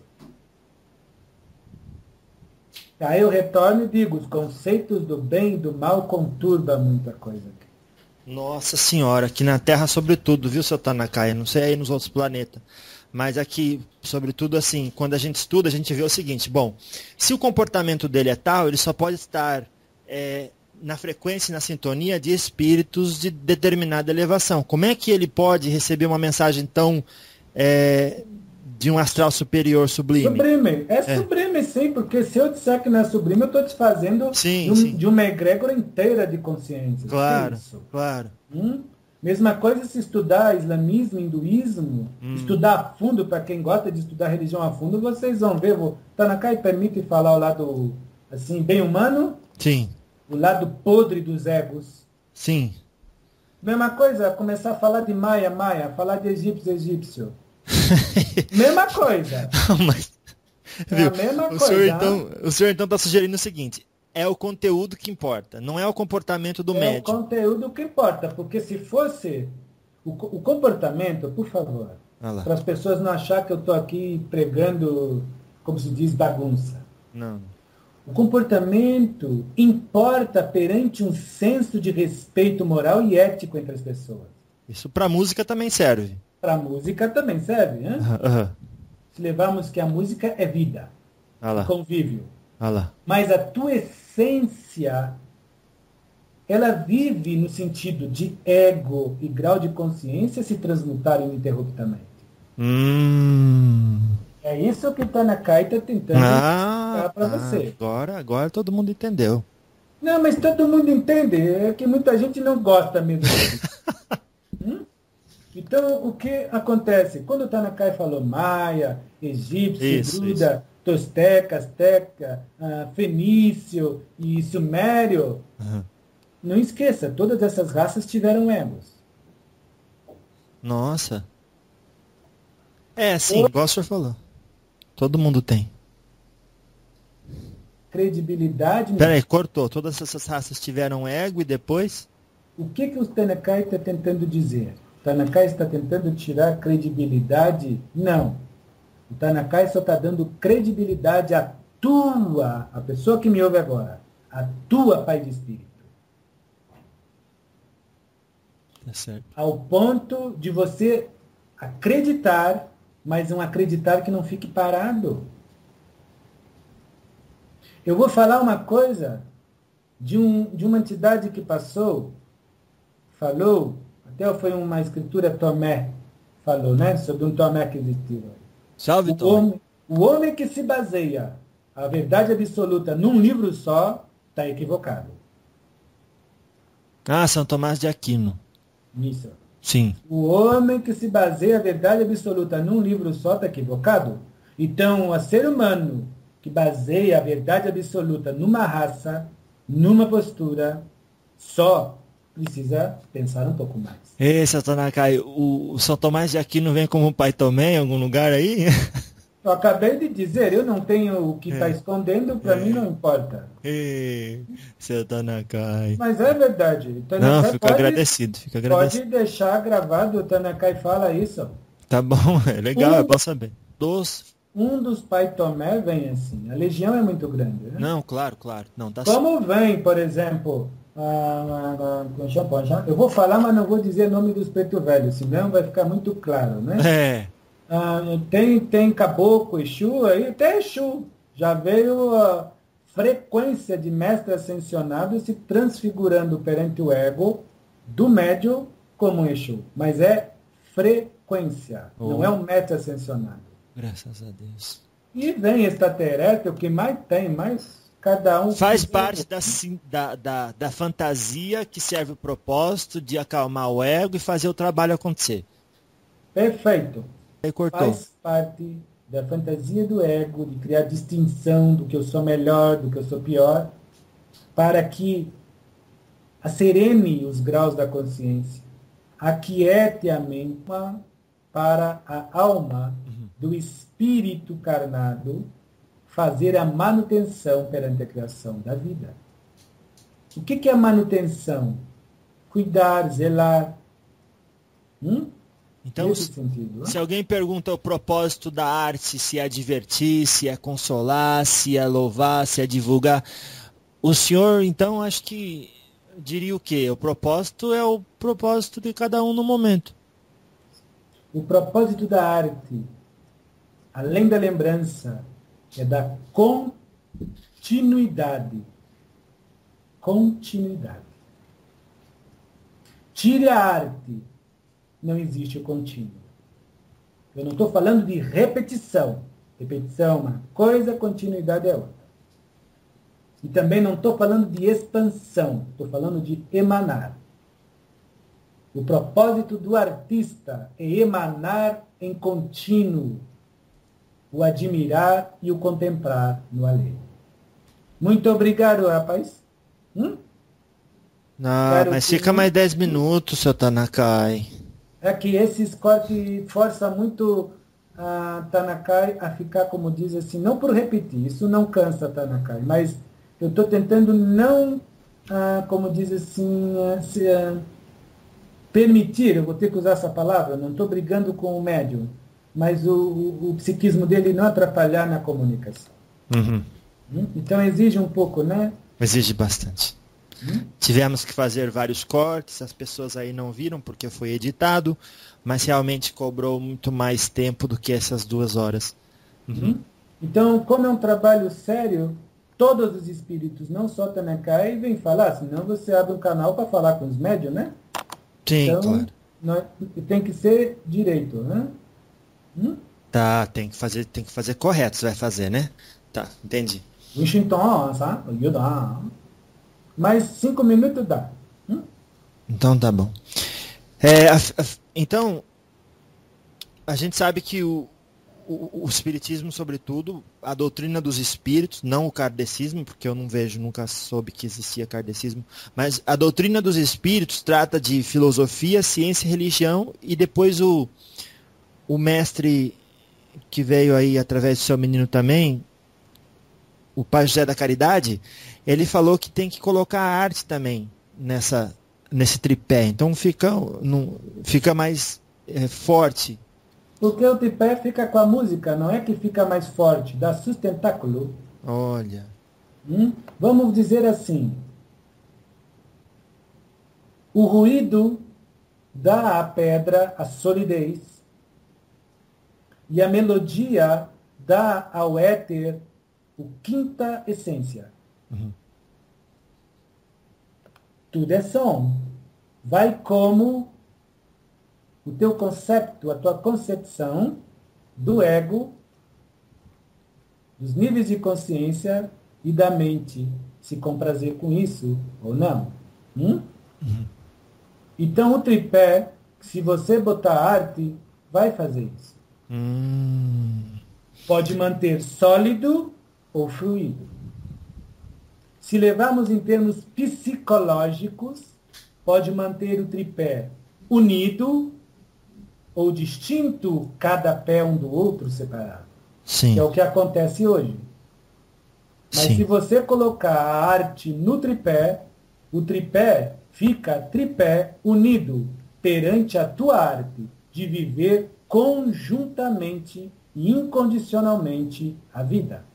Aí eu retorno e digo, os conceitos do bem e do mal conturbam muita coisa. Nossa Senhora, aqui na Terra sobretudo, viu, seu Tanakai? Não sei aí nos outros planetas. Mas aqui, sobretudo assim, quando a gente estuda, a gente vê o seguinte, bom, se o comportamento dele é tal, ele só pode estar na frequência e na sintonia de espíritos de determinada elevação. Como é que ele pode receber uma mensagem tão de um astral superior, sublime? Sublime. Sublime, sim, porque se eu disser que não é sublime, eu estou desfazendo de uma egrégora inteira de consciência. Claro. Mesma coisa se estudar islamismo, hinduísmo, estudar a fundo, para quem gosta de estudar religião a fundo, vocês vão ver. Tanakai permite falar o lado, assim, bem humano? Sim. O lado podre dos egos. Sim. Mesma coisa, começar a falar de Maia, falar de egípcio. Mesma coisa. Mas, a mesma coisa. O senhor então está sugerindo o seguinte, é o conteúdo que importa, não é o comportamento do médium. É o conteúdo que importa, porque se fosse o comportamento, por favor, para as pessoas não acharem que eu estou aqui pregando, como se diz, bagunça. Não. O comportamento importa perante um senso de respeito moral e ético entre as pessoas. Isso para a música também serve. Para a música também serve, hein? Se levarmos que a música é vida, convívio. Mas a tua essência, ela vive no sentido de ego e grau de consciência se transmutarem ininterruptamente. É isso que o Tanakai está tentando explicar para você. Agora todo mundo entendeu. Não, mas todo mundo entende. É que muita gente não gosta mesmo disso. Então, o que acontece? Quando o Tanakai falou maia, egípcio, druida, tosteca, asteca, fenício e sumério, não esqueça, todas essas raças tiveram egos. Nossa. Sim, igual o senhor falou. Todo mundo tem. Credibilidade... Peraí, cortou. Todas essas raças tiveram ego e depois? O que o Tanakai está tentando dizer? O Tanakai está tentando tirar credibilidade? Não. O Tanakai só está dando credibilidade à a pessoa que me ouve agora, a tua pai de espírito. Tá certo. Ao ponto de você acreditar, mas um acreditar que não fique parado. Eu vou falar uma coisa de uma entidade que falou, até foi uma escritura Tomé, falou, né, sobre um Tomé que existiu. Salve, Tomé. O homem que se baseia a verdade absoluta num livro só, está equivocado. São Tomás de Aquino. Isso. Sim. O homem que se baseia a verdade absoluta num livro só está equivocado. Então, o ser humano que baseia a verdade absoluta numa raça, numa postura só, precisa pensar um pouco mais. Ei, seu Tanakai, o São Tomás de Aquino vem como Pai Tomé em algum lugar aí? Eu acabei de dizer, eu não tenho o que está escondendo, para mim não importa. Ei, seu Tanakai. Mas é verdade. O Tanakai Não, fico agradecido, fico agradecido. Pode deixar gravado, o Tanakai fala isso. Tá bom, é legal, é bom saber. Um dos Pai Tomé vem assim. A legião é muito grande. Né? Não, claro. Não, tá Como vem, por exemplo, eu vou falar, mas não vou dizer o nome dos preto velhos, senão vai ficar muito claro, né? Tem Caboclo, Exu, aí até Exu. Já veio a frequência de mestre ascensionado se transfigurando perante o ego do médium como Exu. Mas é frequência, não é um mestre ascensionado. Graças a Deus. E vem extraterrestre, o que mais tem, mas cada um... Faz parte da fantasia que serve o propósito de acalmar o ego e fazer o trabalho acontecer. Perfeito. Aí cortou. Faz parte da fantasia do ego, de criar distinção do que eu sou melhor, do que eu sou pior, para que acerene os graus da consciência, aquiete a mente para a alma do espírito carnado fazer a manutenção perante a criação da vida. O que é a manutenção? Cuidar, zelar. Então, nesse sentido, se alguém pergunta o propósito da arte, se é divertir, se é consolar, se é louvar, se é divulgar, o senhor, então, acho que diria o quê? O propósito é o propósito de cada um no momento. O propósito da arte, além da lembrança, é da continuidade. Continuidade. Tire a arte, não existe o contínuo. Eu não estou falando de repetição. Repetição é uma coisa, continuidade é outra. E também não estou falando de expansão, estou falando de emanar. O propósito do artista é emanar em contínuo, o admirar e o contemplar no alheio. Muito obrigado, rapaz. Não, mas fica mais 10 minutos, seu Tanakai. É que esses cortes forçam muito a Tanakai a ficar, como diz assim, não por repetir, isso não cansa Tanakai, mas eu estou tentando não, como diz assim, permitir, eu vou ter que usar essa palavra, não estou brigando com o médium, mas o psiquismo dele não atrapalhar na comunicação. Então exige um pouco, né? Exige bastante. Tivemos que fazer vários cortes, as pessoas aí não viram porque foi editado, mas realmente cobrou muito mais tempo do que essas 2 horas. Então, como é um trabalho sério, todos os espíritos, não só Tanakai, vêm falar, senão você abre um canal para falar com os médios, né? Sim, então, claro. Tem que ser direito, né? Tá, tem que fazer correto, você vai fazer, né? Tá, entendi. Mais 5 minutos dá. Então tá bom. Então, a gente sabe que o espiritismo, sobretudo, a doutrina dos espíritos, não o kardecismo, porque eu não vejo, nunca soube que existia kardecismo, mas a doutrina dos espíritos trata de filosofia, ciência e religião, e depois o mestre que veio aí através do seu menino também, o Pai José da Caridade, ele falou que tem que colocar a arte também nesse tripé. Então fica mais forte. Porque o tripé fica com a música, não é que fica mais forte, dá sustentáculo. Olha. Vamos dizer assim, o ruído dá à pedra a solidez e a melodia dá ao éter o quinta essência. Tudo é som. Vai como o teu concepto, a tua concepção do ego, dos níveis de consciência e da mente se comprazer com isso ou não. Então o tripé, se você botar arte, vai fazer isso. Pode manter sólido ou fluido. Se levarmos em termos psicológicos, pode manter o tripé unido ou distinto, cada pé um do outro separado. Sim. Que é o que acontece hoje. Mas Sim. se você colocar a arte no tripé, o tripé fica tripé unido perante a tua arte de viver conjuntamente e incondicionalmente a vida.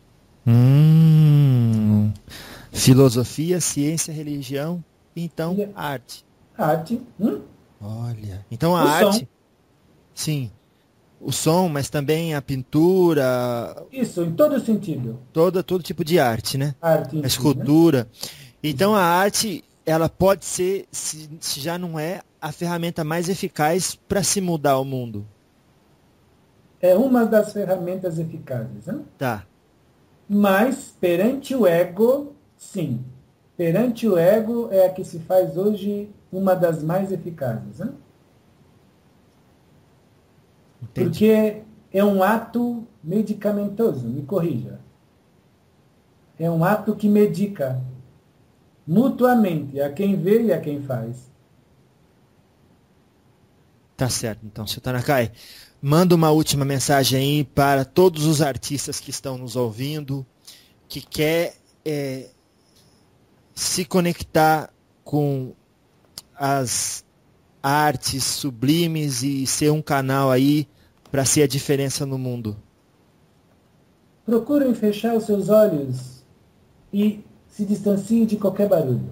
Filosofia, ciência, religião, então E arte. a arte, Olha, então a o som, arte, sim, o som, mas também a pintura, isso, em todo sentido. todo tipo de arte, né? A arte A em si, né? escultura. Então a arte, ela pode ser, se já não é, a ferramenta mais eficaz para se mudar o mundo. É uma das ferramentas eficazes. Né? Tá, Mas, perante o ego, sim. Perante o ego é a que se faz hoje uma das mais eficazes. Né? entendi. Porque é um ato medicamentoso, me corrija. É um ato que medica mutuamente a quem vê e a quem faz. Tá certo, então, seu Tanakai. Manda uma última mensagem aí para todos os artistas que estão nos ouvindo, que quer se conectar com as artes sublimes e ser um canal aí para ser a diferença no mundo. Procurem fechar os seus olhos e se distanciem de qualquer barulho.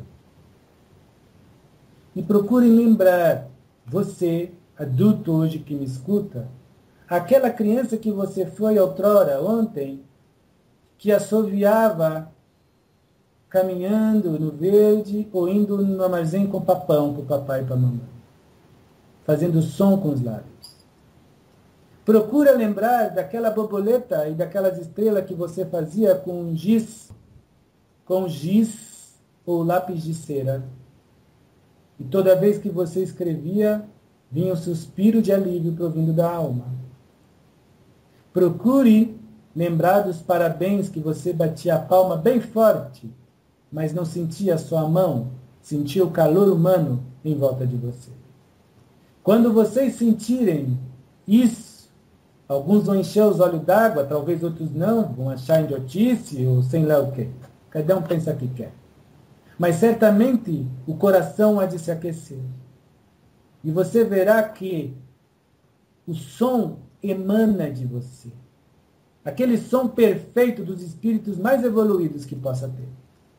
E procurem lembrar, você, adulto hoje que me escuta, aquela criança que você foi outrora, ontem, que assoviava caminhando no verde ou indo no armazém com papão para o papai e para a mamãe, fazendo som com os lábios. Procura lembrar daquela borboleta e daquelas estrelas que você fazia com giz ou lápis de cera. E toda vez que você escrevia, vinha um suspiro de alívio provindo da alma. Procure lembrar dos parabéns que você batia a palma bem forte, mas não sentia a sua mão, sentia o calor humano em volta de você. Quando vocês sentirem isso, alguns vão encher os olhos d'água, talvez outros não, vão achar idiotice ou sei lá o quê. Cada um pensa o que quer. Mas certamente o coração há de se aquecer. E você verá que o som emana de você. Aquele som perfeito dos espíritos mais evoluídos que possa ter.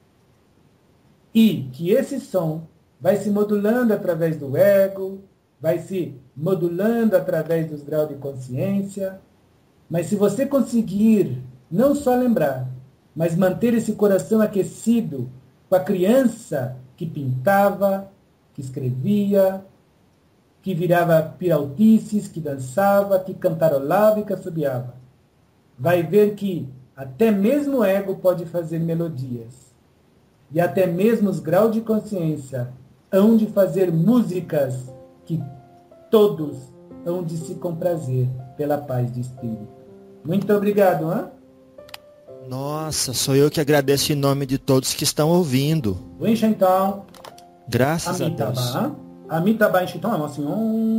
E que esse som vai se modulando através do ego, vai se modulando através dos graus de consciência. Mas se você conseguir não só lembrar, mas manter esse coração aquecido com a criança que pintava, que escrevia, que virava pirautices, que dançava, que cantarolava e que assobiava, vai ver que até mesmo o ego pode fazer melodias. E até mesmo os graus de consciência hão de fazer músicas que todos hão de se comprazer pela paz de espírito. Muito obrigado, hein? Nossa, sou eu que agradeço em nome de todos que estão ouvindo. Então, Graças a Deus. Amitabha, então, é assim,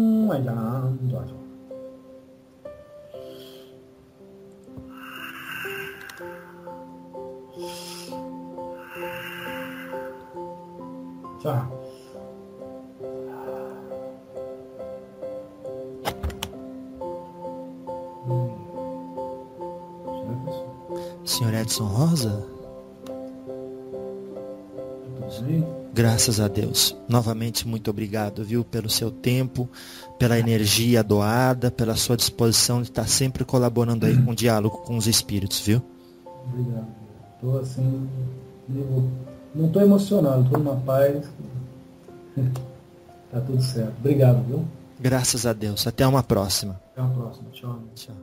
tchau. Senhor Edson Rosa? Tudo bem? Graças a Deus. Novamente, muito obrigado, viu, pelo seu tempo, pela energia doada, pela sua disposição de estar sempre colaborando aí com o diálogo com os espíritos, viu? Obrigado. Estou assim, não estou emocionado, estou numa paz. Tá tudo certo. Obrigado, viu? Graças a Deus. Até uma próxima. Até a próxima. Tchau. Tchau.